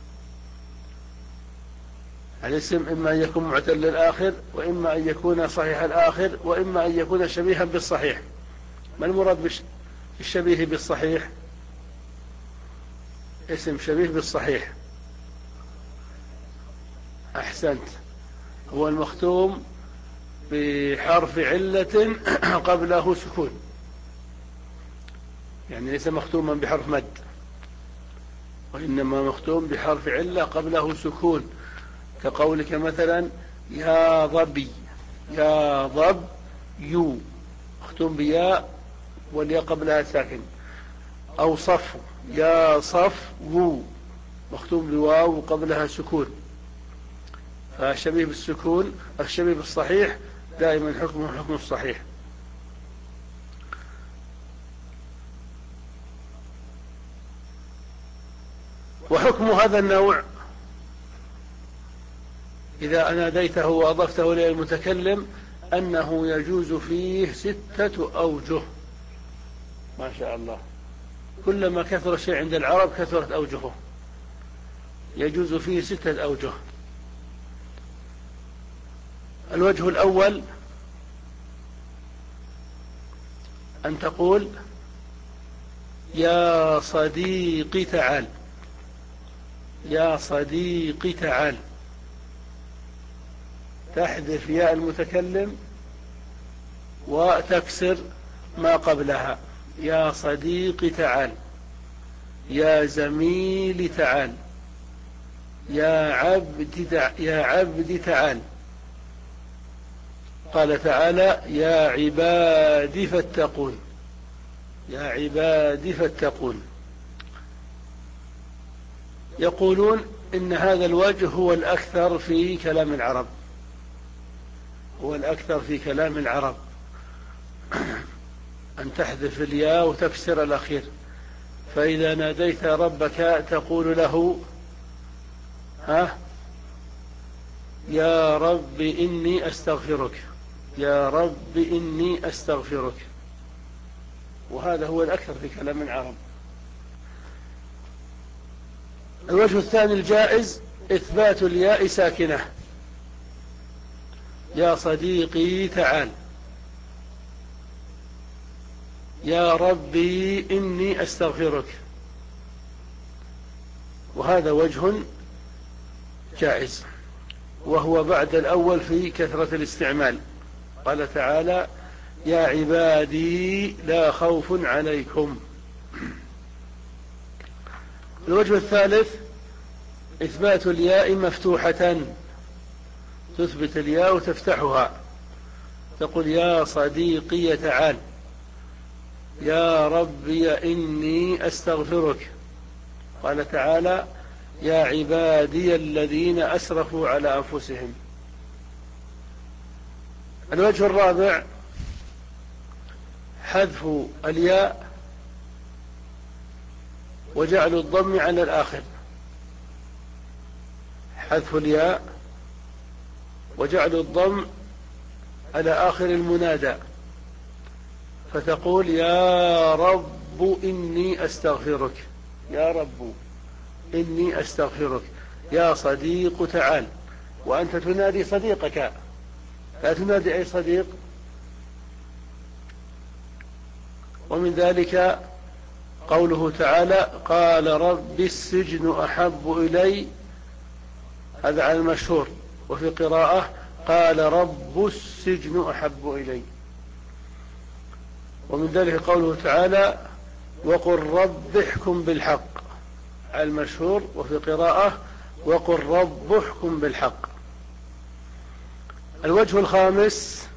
Speaker 1: الاسم إما أن يكون معتل الآخر، وإما أن يكون صحيح الآخر، وإما أن يكون شبيها بالصحيح. ما المراد بالشبيه بالصحيح؟ اسم شبيه بالصحيح. أحسنت. هو المختوم بحرف علة قبله سكون، يعني ليس مختوما بحرف مد، وإنما مختوم بحرف علة قبله سكون، كقولك مثلا يا ظبي، يا ظب يو، مختوم بياء والياء قبلها ساكن. أو صف، يا صف وو، مختوم بواو وقبلها سكون. فالشبيه بالسكون، الشبيه بالصحيح دائما حكمه حكم الصحيح. وحكم هذا النوع إذا أناديته وأضفته إلى المتكلم أنه يجوز فيه ستة أوجه. ما شاء الله، كلما كثر الشيء عند العرب كثرت أوجهه. يجوز فيه ستة أوجه. الوجه الأول أن تقول يا صديقي تعال، يا صديقي تعال، تحذف ياء المتكلم وتكسر ما قبلها. يا صديقي تعال، يا زميلي تعال، يا عبد تع... يا عبد تعال. قال تعالى يا عبادي فاتقون، يا عبادي فاتقون. يقولون إن هذا الوجه هو الأكثر في كلام العرب، هو الأكثر في كلام العرب، أن تحذف الياء وتكسر الأخير. فإذا ناديت ربك تقول له ها يا رب إني أستغفرك، يا رب إني أستغفرك. وهذا هو الأكثر في كلام العرب. الوجه الثاني الجائز إثبات الياء ساكنة. يا صديقي تعال، يا ربي إني أستغفرك. وهذا وجه جائز، وهو بعد الأول في كثرة الاستعمال. قال تعالى يا عبادي لا خوف عليكم. الوجه الثالث إثبات الياء مفتوحة، تثبت الياء وتفتحها، تقول يا صديقي تعال، يا ربي إني أستغفرك. قال تعالى يا عبادي الذين أسرفوا على أنفسهم. الوجه الرابع حذف الياء وجعل الضم على الآخر، حذف الياء وجعل الضم على آخر المنادى، فتقول يا رب إني أستغفرك، يا رب إني أستغفرك. يا صديق تعال، وأنت تنادي صديقك، لا تنادي أي صديق. ومن ذلك قوله تعالى قال رب السجن أحب إلي، هذا على المشهور. وفي قراءة قال رب السجن أحب إلي. ومن ذلك قوله تعالى وقل رب احكم بالحق، على المشهور. وفي قراءة وقل رب احكم بالحق. الوجه الخامس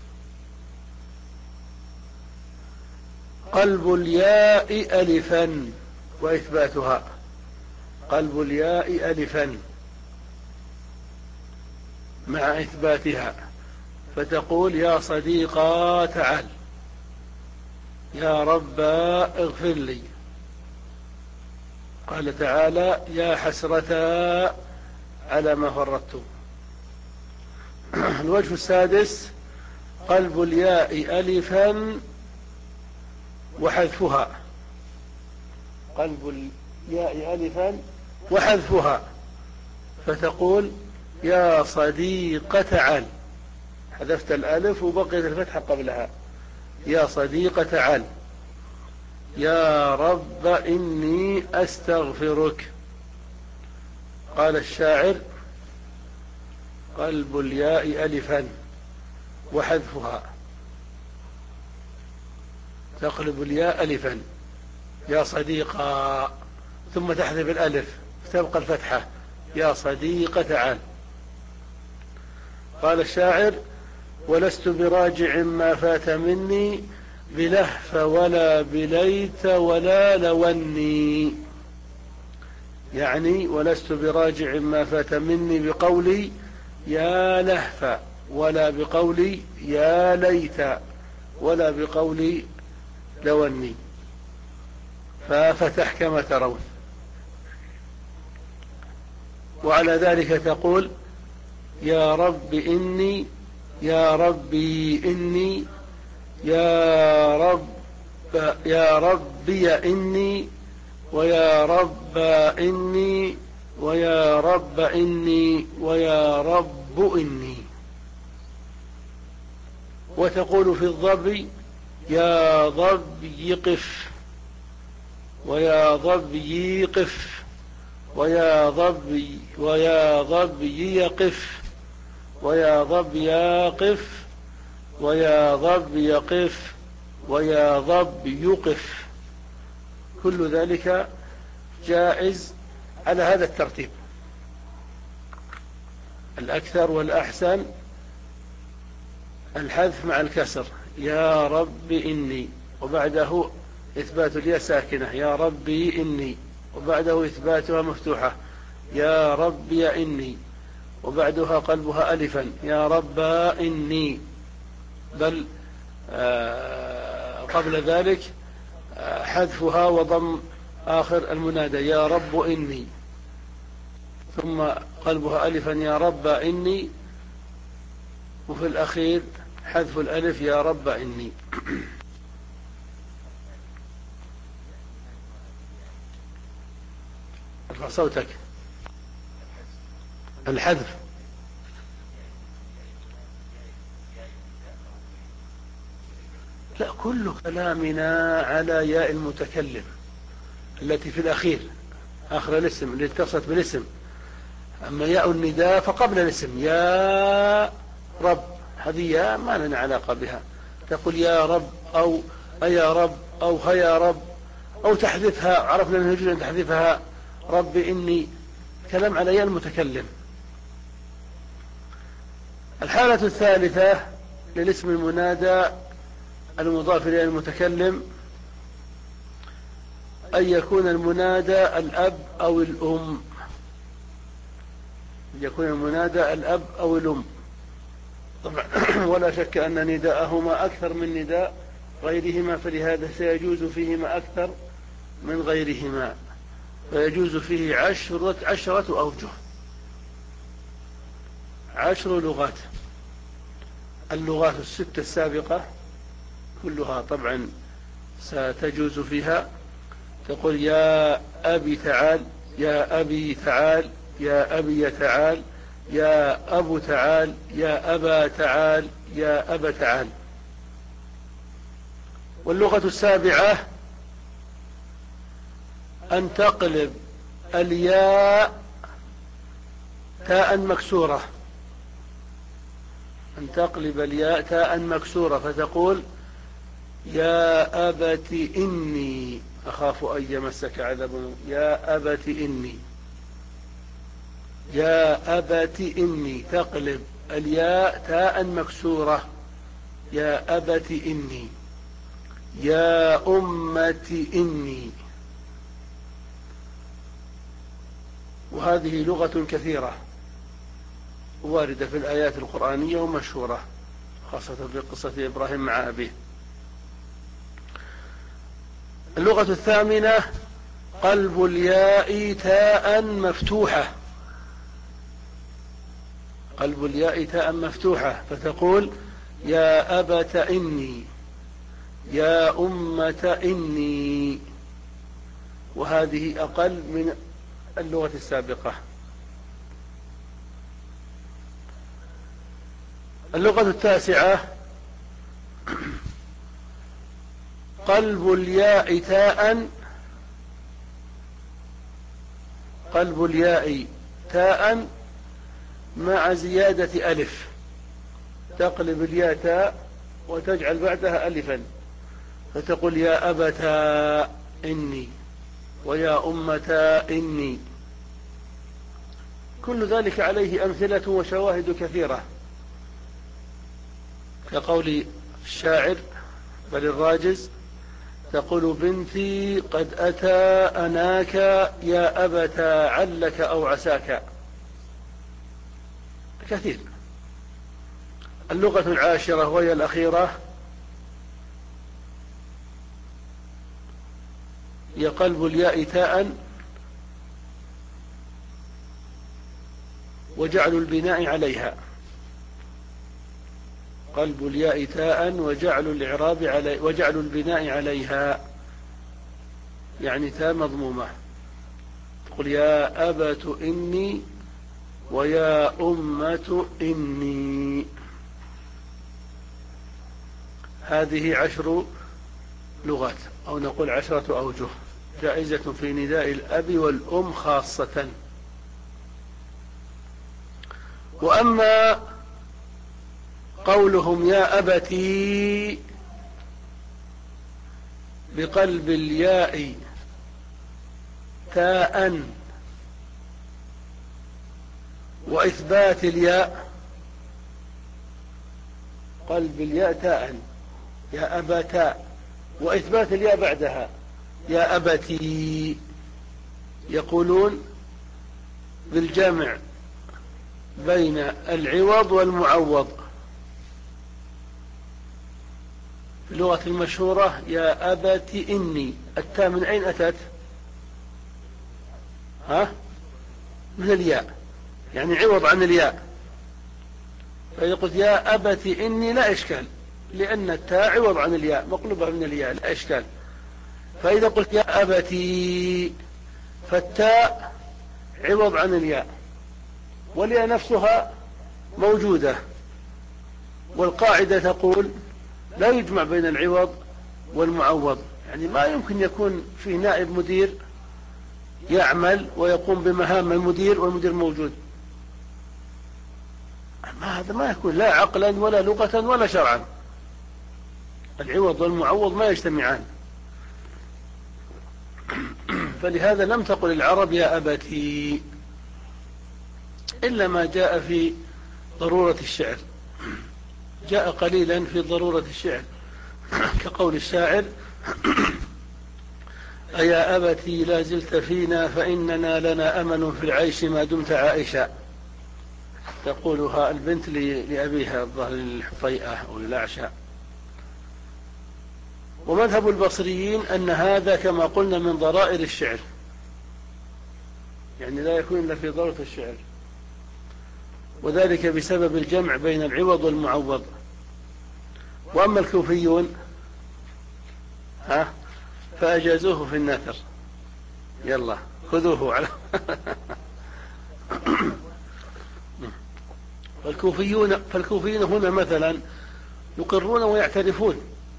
Speaker 1: قلب الياء ألفا وإثباتها، قلب الياء ألفا مع إثباتها، فتقول يا صديقا تعال، يا رب اغفر لي. قال تعالى يا حسرة على ما فرطت. الوجه السادس قلب الياء ألفا وحذفها، قلب الياء ألفا وحذفها، فتقول يا صديق تعال، حذفت الألف وبقيت الفتحة قبلها، يا صديق تعال، يا رب إني أستغفرك. قال الشاعر: قلب الياء ألفا وحذفها. تقلب الياء ألفا يا صديقا، ثم تحذف الألف تبقى الفتحة يا صديق تعال. قال الشاعر: ولست براجع ما فات مني بلهف ولا بليت ولا لوني. يعني ولست براجع ما فات مني بقولي يا لهف، ولا بقولي يا ليت، ولا بقولي لوني. ففتح كما ترون. وعلى ذلك تقول: يا رب إني، يا ربي إني، يا رب، يا ربي إني، ويا رب إني، ويا رب إني، ويا رب إني. وتقول في الضب: يا ضبي قف، ويا ضبي قف، ويا ضبي، ويا ضبي يقف، ويا ضبي يقف، ويا ضبي يقف، ويا ضبي يقف. كل ذلك جائز على هذا الترتيب. الأكثر والأحسن الحذف مع الكسر: يا رب إني، وبعده إثبات الياء ساكنة يا ربي إني، وبعده إثباتها مفتوحة يا ربي إني، وبعدها قلبها ألفا يا رب إني. بل آه قبل ذلك آه حذفها وضم آخر المنادى يا رب إني، ثم قلبها ألفا يا رب إني، وفي الأخير حذف الألف يا رب إني. ارفع صوتك. الحذف لا، كل كلامنا على ياء المتكلم التي في الأخير آخر الاسم اللي اتصلت بالاسم. أما ياء النداء فقبل الاسم يا رب، هذه ياء ما لنا علاقة بها. تقول يا رب أو أيا رب أو هيا رب، أو تحذفها، عرفنا أنه يجوز أن تحذفها رب إني. كلام على ياء المتكلم. الحالة الثالثة للاسم المنادى المضاف إلى المتكلم أن يكون المنادى الأب أو الأم. يكون المنادى الأب أو الأم طبعا. ولا شك أن نداءهما أكثر من نداء غيرهما، فلهذا سيجوز فيهما أكثر من غيرهما، فيجوز فيه عشرة, عشرة أوجه، عشر لغات. اللغات الست السابقة كلها طبعا ستجوز فيها. تقول يا أبي تعال، يا أبي تعال، يا أبي تعال، يا أبو تعال، يا أبا تعال، يا أبا تعال. واللغة السابعة أن تقلب الياء تاء مكسورة، أن تقلب الياء تاء مكسورة، فتقول يا أبت إني أخاف أن يمسك عذاب، يا أبت إني، يا أبت إني. تقلب الياء تاء مكسورة يا أبت إني. يا أمة إني. وهذه لغة كثيرة واردة في الآيات القرآنية ومشهورة، خاصة في قصة إبراهيم مع أبيه. اللغة الثامنة قلب الياء تاء مفتوحة، قلب الياء تاء مفتوحة، فتقول يا أبت إني، يا أمة إني. وهذه أقل من اللغة السابقة. اللغة التاسعة قلب الياء تاء قلب الياء تاء مع زيادة ألف، تقلب الياء تاء وتجعل بعدها ألفا، فتقول يا أبتا إني ويا أمتا إني. كل ذلك عليه أمثلة وشواهد كثيرة، كقول الشاعر بل الراجز تقول بنتي قد أتى أناك يا أبتا علك أو عساك. كثير. اللغة العاشرة وهي الأخيرة هي قلب الياء تاء وجعل البناء عليها. قلب الياء تاء وجعل الإعراب علي وجعل البناء عليها، يعني تاء مضمومة. تقول يا أبت إني ويا أمة إني. هذه عشر لغات، أو نقول عشرة أوجه جائزة في نداء الأب والأم خاصة. وأما قولهم يا أبتي بقلب الياء تاء وإثبات الياء، قلب الياء تاء يا أبتا وإثبات الياء بعدها يا أبتي، يقولون بالجمع بين العوض والمعوض. في اللغة المشهورة يا أبت إني، التاء من أين أتت؟ ها؟ من الياء، يعني عوض عن الياء. فإذا قلت يا أبت إني لا إشكال، لأن التاء عوض عن الياء، مقلوبة من الياء، لا إشكال. فإذا قلت يا أبتي فالتاء عوض عن الياء، والياء نفسها موجودة، والقاعدة تقول لا يجمع بين العوض والمعوض. يعني ما يمكن يكون في نائب مدير يعمل ويقوم بمهام المدير والمدير موجود، ما هذا ما يكون لا عقلا ولا لغة ولا شرعا. العوض والمعوض ما يجتمعان. فلهذا لم تقل العرب يا أبتي إلا ما جاء في ضرورة الشعر، جاء قليلا في ضرورة الشعر، كقول الشاعر أيا أبتي لا زلت فينا فإننا لنا أمل في العيش ما دمت عائشا. تقولها البنت لأبيها الظهر الحفيئة أو الأعشى. ومذهب البصريين أن هذا كما قلنا من ضرائر الشعر، يعني لا يكون إلا في ضرورة الشعر، وذلك بسبب الجمع بين العوض والمعوض. وأما الكوفيون ها فأجازوه في النثر، يلا خذوه على فالكوفيون فالكوفيون هنا مثلا يقرون ويعترفون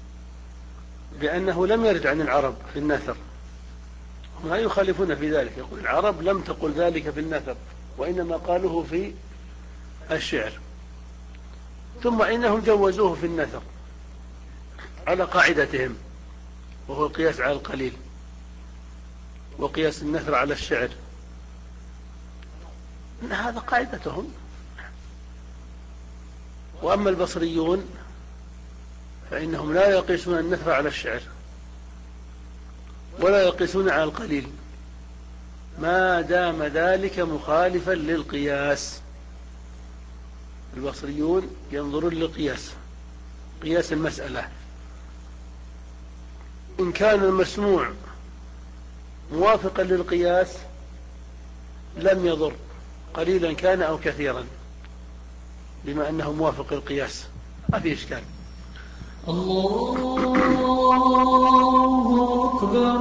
Speaker 1: بأنه لم يرد عن العرب في النثر، ما يخالفون في ذلك، يقول العرب لم تقل ذلك في النثر وإنما قالوه في الشعر. ثم إنهم جوزوه في النثر على قاعدتهم، وهو القياس على القليل وقياس النثر على الشعر، إن هذا قاعدتهم. وأما البصريون فإنهم لا يقيسون النثر على الشعر ولا يقيسون على القليل ما دام ذلك مخالفا للقياس. البصريون ينظرون للقياس، قياس المسألة، إن كان المسموع موافقا للقياس لم يضر قليلا كان أو كثيرا، بما أنه موافق للقياس ما في إشكال.
Speaker 2: الله أكبر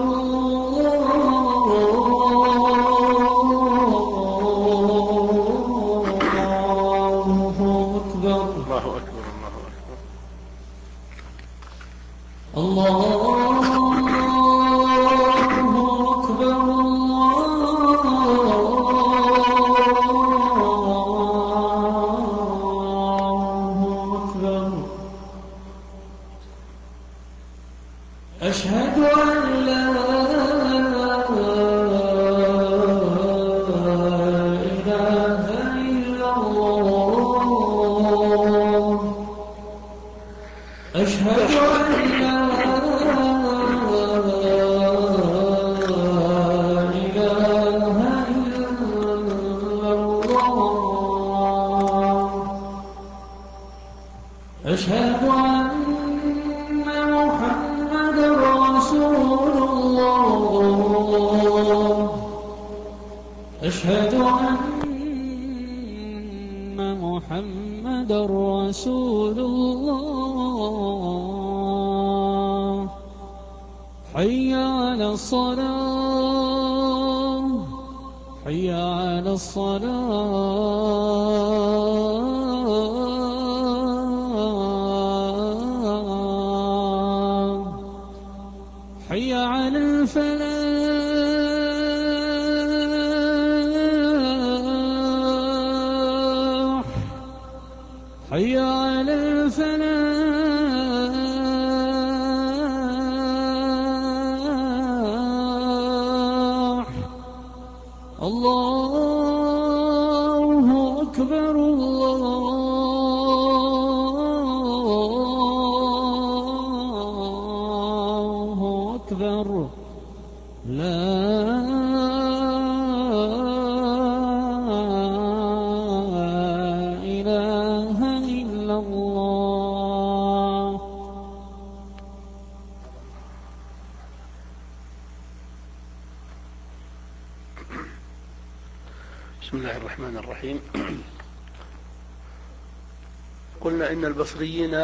Speaker 2: الله أكبر
Speaker 1: الله أكبر الله أكبر.
Speaker 2: الله أكبر الله أكبر. أشهد أن لا إله إلا الله. أشهد أن لا إله إلا الله. أشهد أن محمدا رسول الله. أشهد أن محمدا رسول الله. حي على الصلاة حي على الصلاة حي على الفلاح حي على الفلاح. الله أكبر الله أكبر. لا إله إلا الله.
Speaker 1: بسم الله الرحمن الرحيم. قلنا إن البصريين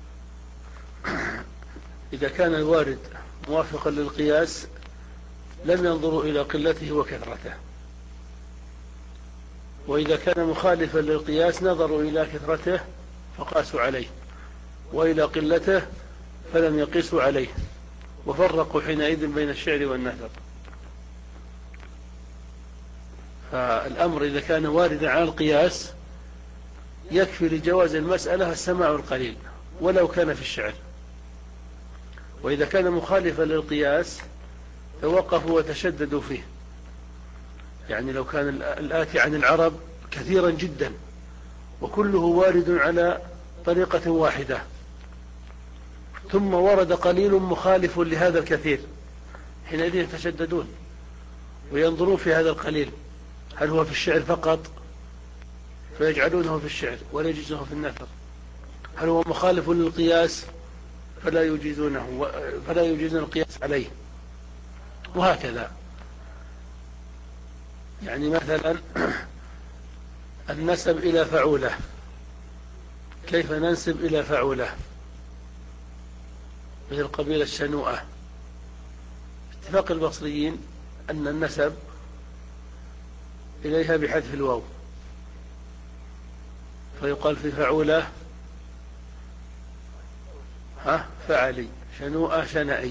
Speaker 1: إذا كان الوارد موافقا للقياس لم ينظروا إلى قلته وكثرته، وإذا كان مخالفا للقياس نظروا إلى كثرته فقاسوا عليه، وإلى قلته فلم يقيسوا عليه، وفرقوا حينئذ بين الشعر والنثر. فالأمر إذا كان واردا على القياس يكفي لجواز المسألة السماع القليل ولو كان في الشعر، وإذا كان مخالفا للقياس توقفوا وتشددوا فيه. يعني لو كان الآتي عن العرب كثيرا جدا وكله وارد على طريقة واحدة، ثم ورد قليل مخالف لهذا الكثير، حينئذ يتشددون وينظرون في هذا القليل هل هو في الشعر فقط فيجعلونه في الشعر ولا يجيزونه في النثر، هل هو مخالف للقياس فلا يجيزونه فلا يجيزون القياس عليه، وهكذا. يعني مثلا النسب إلى فعولة، كيف ننسب إلى فعولة مثل قبيلة الشنوءة؟ اتفاق البصريين أن النسب إليها بحذف الواو، فيقال في فعولة ها فعلي، شنوءة شنئي،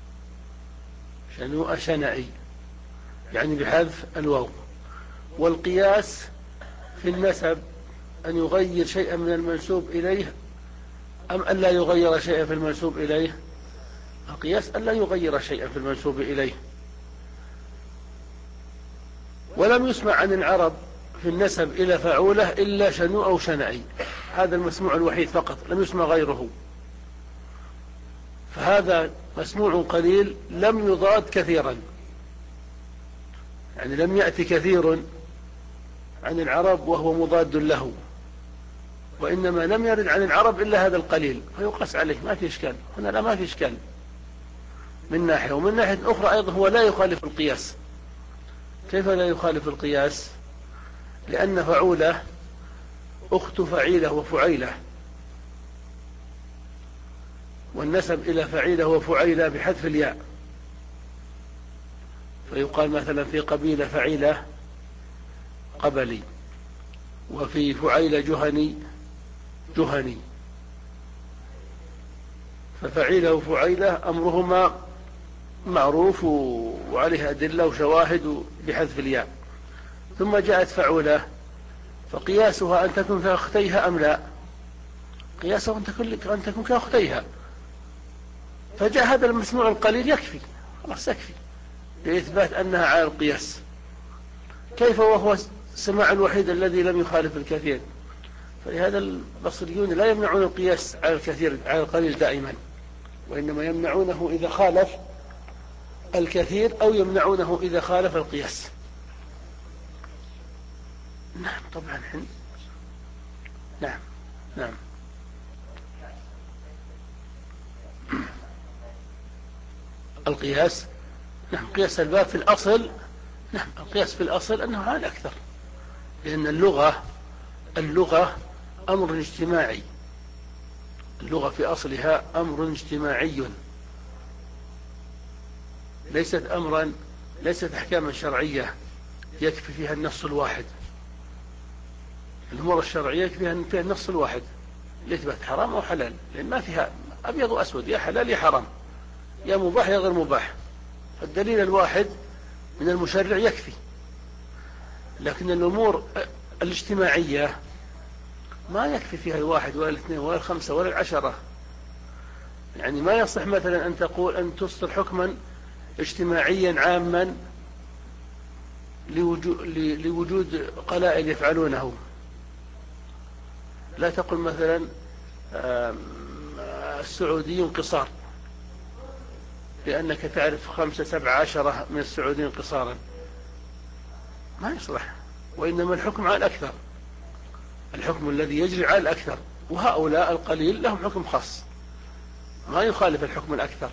Speaker 1: شنوءة شنئي، يعني بحذف الواو. والقياس في النسب أن يغير شيئا من المنسوب إليه أم أن لا يغير شيئا في المنسوب إليه؟ القياس أن لا يغير شيئا في المنسوب إليه. ولم يسمع عن العرب في النسب إلى فعولة إلا شنوء أو شنئي، هذا المسموع الوحيد فقط، لم يسمع غيره. فهذا مسموع قليل لم يضاد كثيرا، يعني لم يأتي كثير عن العرب وهو مضاد له، وإنما لم يرد عن العرب إلا هذا القليل فيقاس عليه، ما في إشكال هنا، لا ما في إشكال من ناحية. ومن ناحية أخرى أيضا هو لا يخالف القياس. كيف لا يخالف القياس؟ لأن فعولة أخت فعيلة وفعيلة، والنسب إلى فعيلة وفعيلة بحذف الياء، فيقال مثلا في قبيلة فعيلة قبلي، وفي فعيلة جهني جهني. ففعيلة وفعيلة أمرهما معروف وعليه أدلة وشواهد بحذف الياء. ثم جاءت فعولة، فقياسها أن تكون كأختيها أم لا؟ قياسها أن تكون كأختيها، فجاء هذا المسموع القليل يكفي، خلاص يكفي لإثبات أنها على القياس. كيف وهو السماع الوحيد الذي لم يخالف الكثير؟ فلهذا البصريون لا يمنعون القياس على الكثير على القليل دائما، وإنما يمنعونه إذا خالف الكثير أو يمنعونه إذا خالف القياس. نعم طبعا حين. نعم نعم القياس. نعم قياس الباب في الأصل. نعم القياس في الأصل أنه على الأكثر، لأن اللغة اللغة أمر اجتماعي، اللغة في أصلها أمر اجتماعي، ليست أمرا ليست أحكاما شرعية يكفي فيها النص الواحد. الأمور الشرعية يكفي فيها النص الواحد لإثبات حرام أو حلال، لأن ما فيها أبيض وأسود، يا حلال يا حرام، يا مباح يا غير مباح، فالدليل الواحد من المشرع يكفي. لكن الأمور الاجتماعية ما يكفي فيها الواحد ولا الاثنين ولا الخمسة ولا العشرة. يعني ما يصح مثلا أن تقول أن تصدر حكما اجتماعيا عاما لوجود قلائل يفعلونه. لا تقل مثلا السعوديون قصار لأنك تعرف خمسة سبعة عشرة من السعوديين قصارا، ما يصلح. وإنما الحكم على الأكثر، الحكم الذي يجري على الأكثر، وهؤلاء القليل لهم حكم خاص ما يخالف الحكم الأكثر.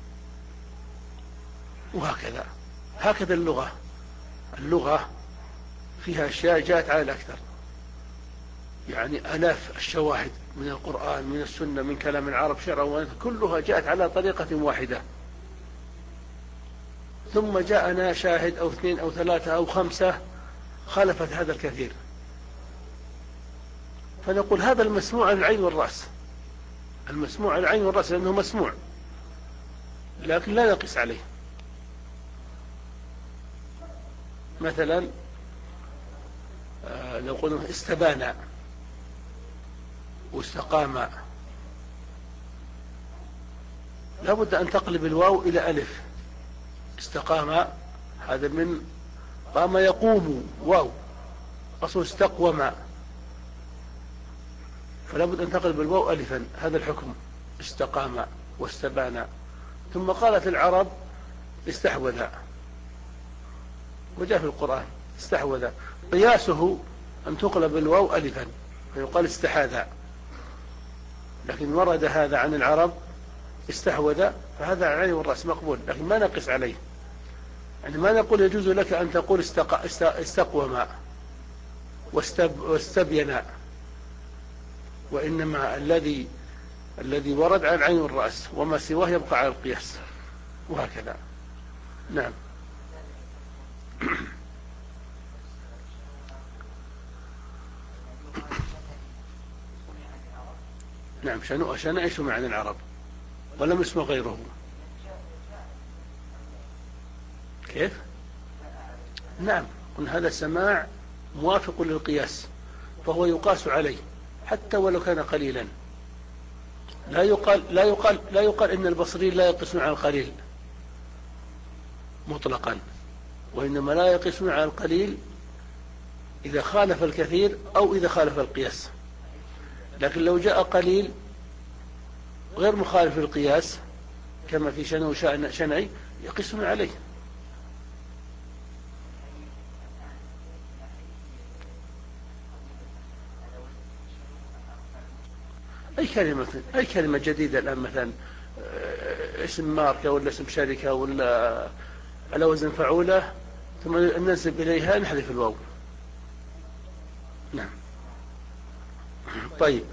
Speaker 1: وهكذا هكذا اللغة اللغة فيها أشياء جاءت على الأكثر، يعني آلاف الشواهد من القرآن من السنة من كلام العرب شرعا كلها جاءت على طريقة واحدة، ثم جاءنا شاهد أو اثنين أو ثلاثة أو خمسة خالفت هذا الكثير، فنقول هذا المسموع على العين والرأس، المسموع على العين والرأس لأنه مسموع، لكن لا نقيس عليه. مثلا لو قلنا استبانا واستقاما، لابد أن تقلب الواو إلى ألف. استقاما هذا من قام يقوم، واو أصل استقوما، فلابد أن تقلب الواو ألفا، هذا الحكم استقاما واستبانا. ثم قالت العرب استحوذا، وجاء في القرآن استحوذا، قياسه أن تقلب الواو ألفا فيقال استحاذا، لكن ورد هذا عن العرب استحوذ، فهذا على العين والرأس مقبول، لكن ما نقص عليه. يعني ما نقول يجوز لك أن تقول استق... استقوما واستب... واستبينا، وإنما الذي الذي ورد على العين والرأس، وما سواه يبقى على القياس، وهكذا. نعم نعم شنو شنائع سمع عن العرب ولم يسمع غيره. كيف؟ نعم قلنا هذا السماع موافق للقياس، فهو يقاس عليه حتى ولو كان قليلا. لا يقال لا يقال لا يقال إن البصريين لا يقيسون على القليل مطلقا، وإنما لا يقيسون على القليل إذا خالف الكثير أو إذا خالف القياس. لكن لو جاء قليل غير مخالف للقياس كما في شنو شنعي يقيسون عليه. أي كلمة أي كلمة جديدة الآن مثلا اسم ماركة ولا اسم شركة ولا على وزن فعولة ثم ننسب إليها نحذف الواو. نعم طيب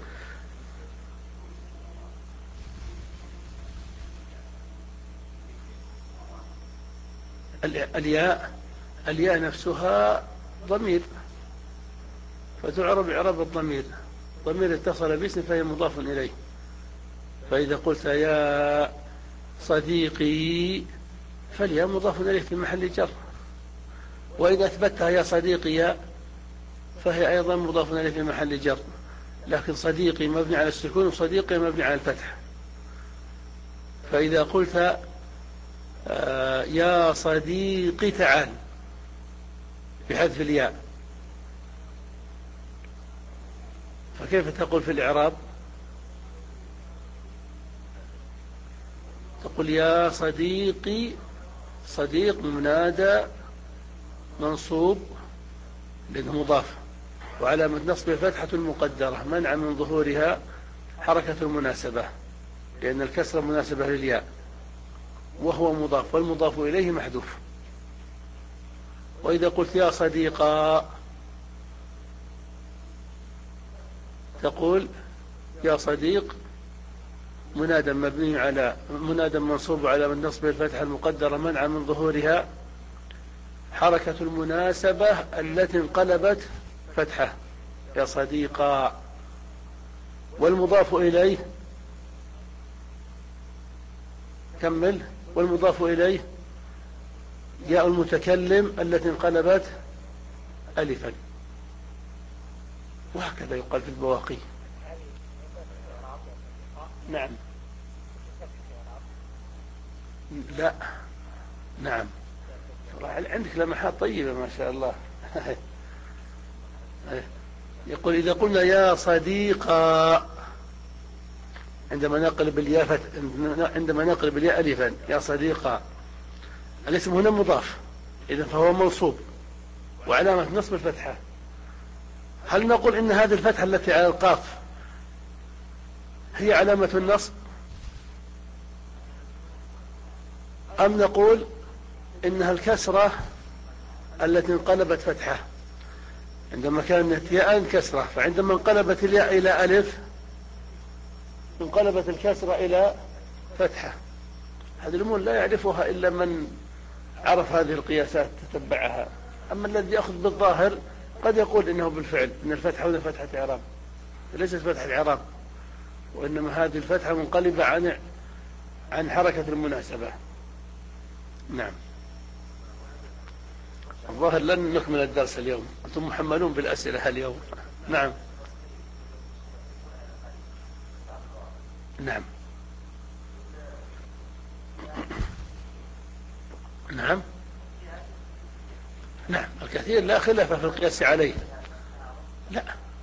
Speaker 1: الياء الياء نفسها ضمير فتعرب إعراب الضمير، ضمير اتصل باسم فهي مضاف إليه، فإذا قلت يا صديقي فالياء مضاف إليه في محل جر، وإذا أثبتها يا صديقي فهي أيضا مضاف إليه في محل جر، لكن صديقي مبني على السكون وصديقي مبني على الفتح. فإذا قلت آه يا صديقي تعال بحذف الياء، فكيف تقول في الإعراب؟ تقول يا صديقي، صديق منادى منصوب لأنه مضاف، وعلامة نصب فتحة مقدرة منع من ظهورها حركة المناسبة لأن الكسرة مناسبة للياء، وهو مضاف والمضاف إليه محذوف. وإذا قلت يا صديقا تقول يا صديق منادى مبني على منادى منصوب على من نصب الفتحة المقدرة منع من ظهورها حركة المناسبة التي انقلبت فتحة يا صديقا، والمضاف إليه كمل، والمضاف إليه ياء المتكلم التي انقلبت ألفا، وهكذا يقال في البواقي. نعم لا نعم عندك لمحات طيبة ما شاء الله. يقول إذا قلنا يا صديقا عندما نقلب الياء عندما نقلب الياء ألفا يا صديقا، الاسم هنا مضاف إذا فهو منصوب وعلامة نصب الفتحة. هل نقول إن هذه الفتحة التي على القاف هي علامة النصب، أم نقول إنها الكسرة التي انقلبت فتحة؟ عندما كانت ياء كسرة، فعندما انقلبت الياء إلى ألف انقلبت الكسرة إلى فتحة. هذه الأمور لا يعرفها إلا من عرف هذه القياسات تتبعها، أما الذي يأخذ بالظاهر قد يقول إنه بالفعل إن الفتحة هنا فتحة إعراب، ليست فتحة إعراب، وإنما هذه الفتحة منقلبة عن عن حركة المناسبة. نعم الظاهر لن نكمل الدرس اليوم، أنتم محملون بالأسئلة اليوم. نعم نعم نعم نعم الكثير لا خلاف في القياس عليه. لا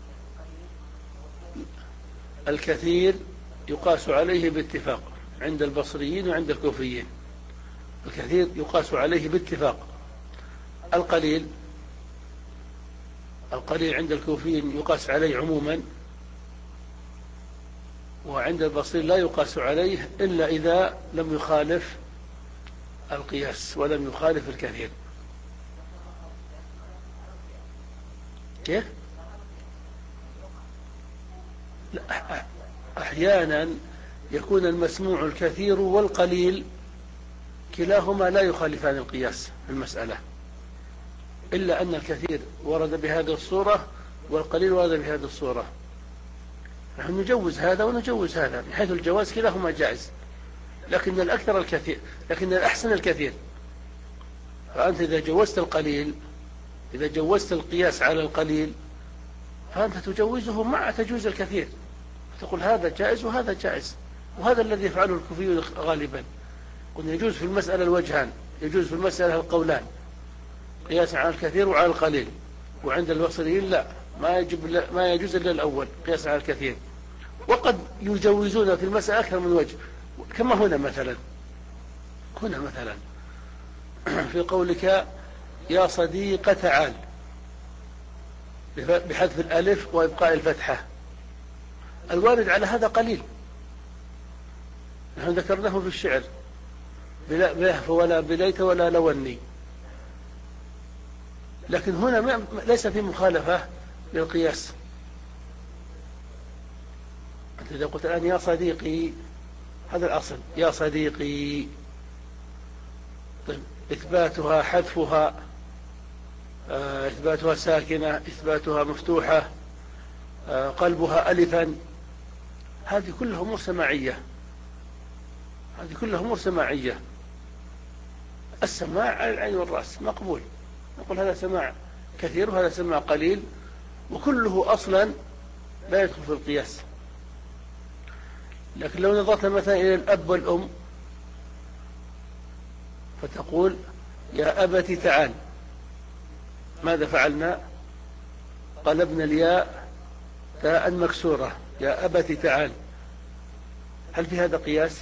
Speaker 1: الكثير يقاس عليه باتفاق عند البصريين وعند الكوفيين، الكثير يقاس عليه باتفاق. القليل القليل عند الكوفيين يقاس عليه عموما، وعند البصريين لا يقاس عليه إلا إذا لم يخالف القياس ولم يخالف الكثير. كيف؟ لا أحيانا يكون المسموع الكثير والقليل كلاهما لا يخالفان القياس في المسألة، إلا أن الكثير ورد بهذه الصورة والقليل ورد بهذه الصورة، نحن نجوز هذا ونجوز هذا، من حيث الجواز كلاهما جائز، لكن الأكثر الكثير، لكن الأحسن الكثير. فأنت إذا جوزت القليل، إذا جوزت القياس على القليل فأنت تجوزه مع تجوز الكثير، تقول هذا جائز وهذا جائز، وهذا الذي يفعله الكوفي غالبا. قلنا يجوز في المسألة الوجهان، يجوز في المسألة القولان، قياس على الكثير وعلى القليل. وعند البصريين لا، ما يجب ما يجوز إلا الأول قياس على الكثير، وقد يجوزون في المسألة أكثر من وجه، كما هنا مثلا هنا مثلا في قولك يا صديق تعال بحذف الألف وإبقاء الفتحة، الوارد على هذا قليل، نحن ذكرناه في الشعر بلا بلهف ولا بليت ولا لوني، لكن هنا ليس في مخالفة للقياس. أنت إذا قلت الآن يا صديقي هذا الأصل يا صديقي، طيب إثباتها حذفها، إثباتها ساكنة، إثباتها مفتوحة، قلبها ألفا، هذه كلها أمور سماعية هذه كلها أمور سماعية. السماع على العين والرأس مقبول، نقول هذا سماع كثير وهذا سماع قليل، وكله أصلا لا يدخل في القياس. لكن لو نظرت مثلا إلى الأب والأم فتقول يا أبت تعال، ماذا فعلنا؟ قلبنا الياء تاء مكسورة، يا أبت تعال. هل في هذا قياس؟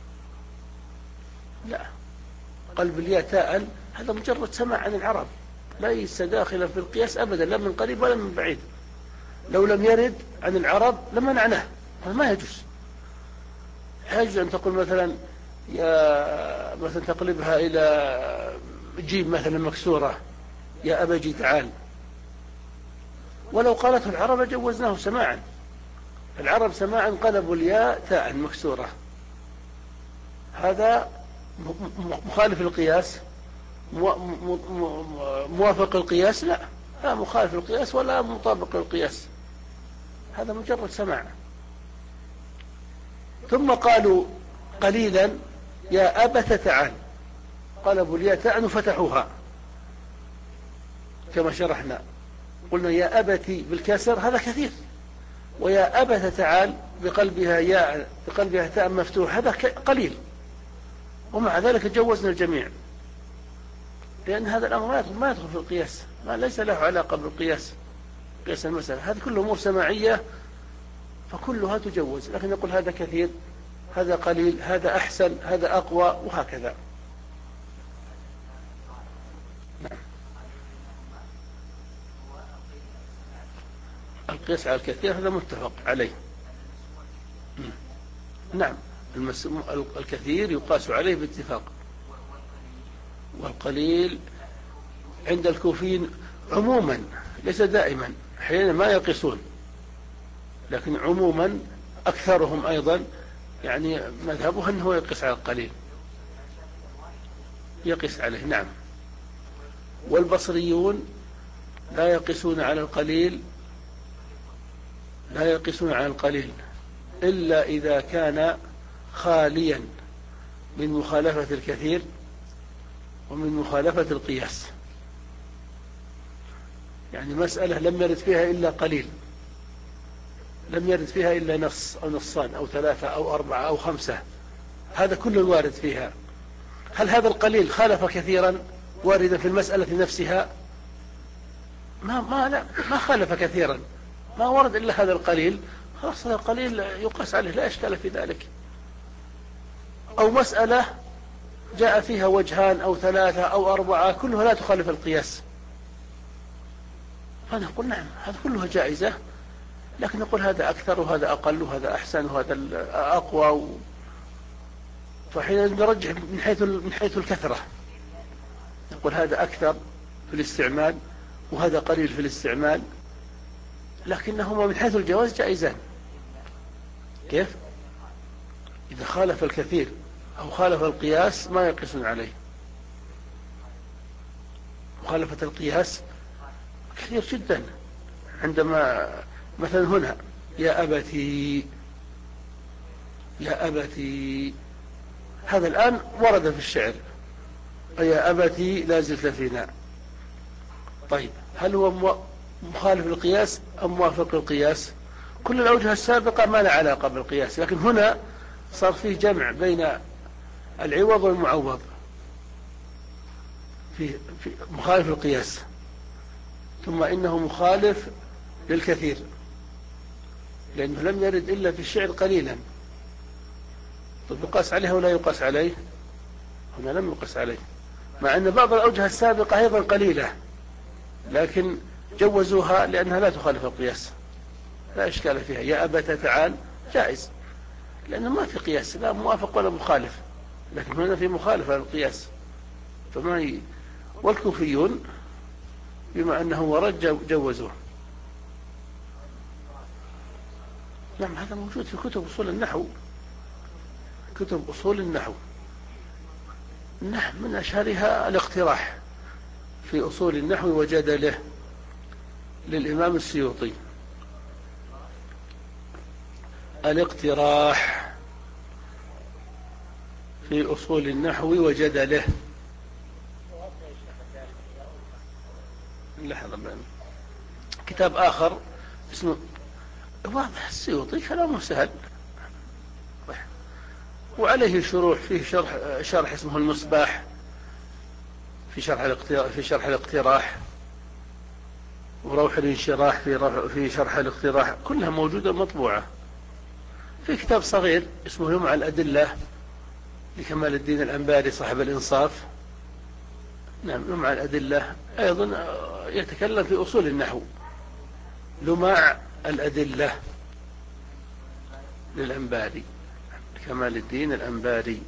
Speaker 1: لا. قلب الياء تاء هذا مجرد سماع عن العرب، ليس داخلا في القياس أبدا، لا من قريب ولا من بعيد. لو لم يرد عن العرب لمنعناه، ما يجوز. يجوز أن تقول مثلا يا مثلا تقلبها إلى جيم مثلا مكسورة، يا أبجي تعال. ولو قالته العرب جوزناه سماعا، العرب سماعا قلبوا الياء تاء مكسورة. هذا مخالف القياس؟ موافق القياس؟ لا، لا مخالف القياس ولا مطابق القياس، هذا مجرد سماع. ثم قالوا قليلا يا أبت تعال، قلبوا الياء تاء وفتحوها كما شرحنا. قلنا يا أبتي بالكسر هذا كثير، ويا أبت تعال بقلبها ياء بقلبها تاء مفتوح هذا قليل، ومع ذلك جوزنا الجميع، لأن هذا الأمر ما يدخل في القياس، ما ليس له علاقة بالقياس، قياس المسألة. هذه كلها أمور سماعية فكلها تجوز، لكن نقول هذا كثير، هذا قليل، هذا أحسن، هذا أقوى، وهكذا. نعم. القياس على الكثير هذا متفق عليه. نعم، الكثير يقاس عليه باتفاق، والقليل عند الكوفيين عموما ليس دائما، حين ما يقيسون، لكن عموما أكثرهم أيضا يعني مذهبه أنه يقيس على القليل، يقيس عليه. نعم. والبصريون لا يقيسون على القليل، لا يقيسون على القليل إلا إذا كان خاليا من مخالفة الكثير ومن مخالفة القياس. يعني مسألة لم يرد فيها إلا قليل، لم يرد فيها إلا نص أو نصان أو ثلاثة أو أربعة أو خمسة، هذا كل وارد فيها. هل هذا القليل خالف كثيرا واردا في المسألة نفسها؟ ما ما لا ما خالف كثيرا، ما ورد إلا هذا القليل، خلاص هذا القليل يقاس عليه، لا إشكال في ذلك. أو مسألة جاء فيها وجهان أو ثلاثة أو أربعة كلها لا تخالف القياس، فنقول نعم هذا كلها جائزة، لكن نقول هذا أكثر وهذا أقل وهذا أحسن وهذا أقوى و... فحين نرجح من حيث من حيث الكثرة، نقول هذا أكثر في الاستعمال وهذا قليل في الاستعمال، لكنهما من حيث الجواز جائزان. كيف؟ إذا خالف الكثير أو خالف القياس ما يقيسون عليه. مخالفة القياس كثير جدا، عندما مثلا هنا يا أبتي، يا أبتي، هذا الآن ورد في الشعر يا أبتي لا زلت فينا. طيب هل هو مخالف القياس أم موافق القياس؟ كل الأوجه السابقة ما لها علاقة بالقياس، لكن هنا صار فيه جمع بين العوض والمعوض في, في مخالف القياس، ثم إنه مخالف للكثير لأنه لم يرد إلا في الشعر قليلا. طيب يقاس عليه ولا يقاس عليه؟ هنا لم يقاس عليه، مع أن بعض الأوجه السابقة أيضا قليلة، لكن جوزوها لأنها لا تخالف القياس، لا إشكال فيها. يا أبت تعال جائز لأنه ما في قياس، لا موافق ولا مخالف، لكن هنا في مخالفة للقياس فما ي... والكوفيون بما أنه ورد جوزوه. نعم هذا موجود في كتب أصول النحو، كتب أصول النحو. نعم من أشهرها الاقتراح في أصول النحو وجدله للإمام السيوطي، الاقتراح في أصول النحو وجدله. لحظة بأن. كتاب آخر اسمه واضح السيوطي كلامه سهل، وعليه شروح، فيه شرح شرح اسمه المصباح في شرح الاقتراح في شرح الاقتراح وروح الانشراح في روح في شرح الاقتراح، كلها موجودة مطبوعة. في كتاب صغير اسمه لمع الأدلة لكمال الدين الأنباري صاحب الإنصاف. نعم، لمع الأدلة أيضا يتكلم في أصول النحو. لمع الأدلة للأنباري كمال الدين الأنباري،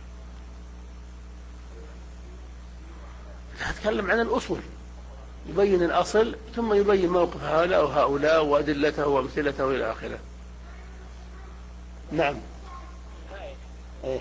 Speaker 1: يتكلم عن الأصول، يبين الأصل ثم يبين موقف هؤلاء وهؤلاء وأدلته وأمثلته إلى آخره. نعم. إيه.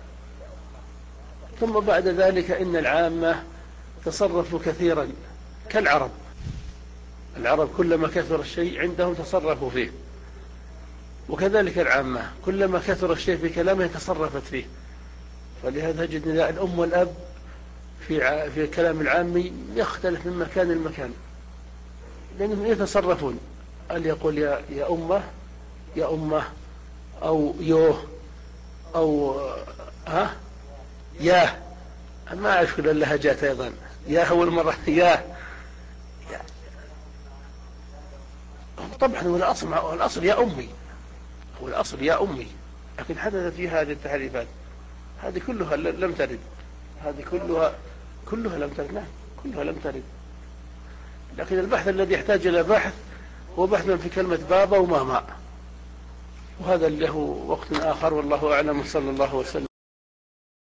Speaker 1: ثم بعد ذلك إن العامة تصرفوا كثيرا كالعرب. العرب كلما كثر الشيء عندهم تصرفوا فيه، وكذلك العامة كلما كثر الشيء في كلامه تصرفت فيه. فلهذا تجد نداء الأم والأب في في كلام العامي يختلف من مكان لمكان، لأنهم يتصرفون. هل يقول يا يا أمه يا أمه أو يوه أو ها ياه، ما أعرف كل اللهجات أيضا. يا أول مرة ياه. طبعا هو الأصل هو الأصل يا أمي، هو الأصل يا أمي، لكن حدثت فيها هذه التحريفات. هذه كلها لم ترد، هذه كلها كلها لم ترد. نعم، كلها لم ترد. لكن البحث الذي يحتاج إلى بحث هو بحث في كلمة بابا وماما، وهذا له وقت آخر، والله أعلم. صلى الله وسلم.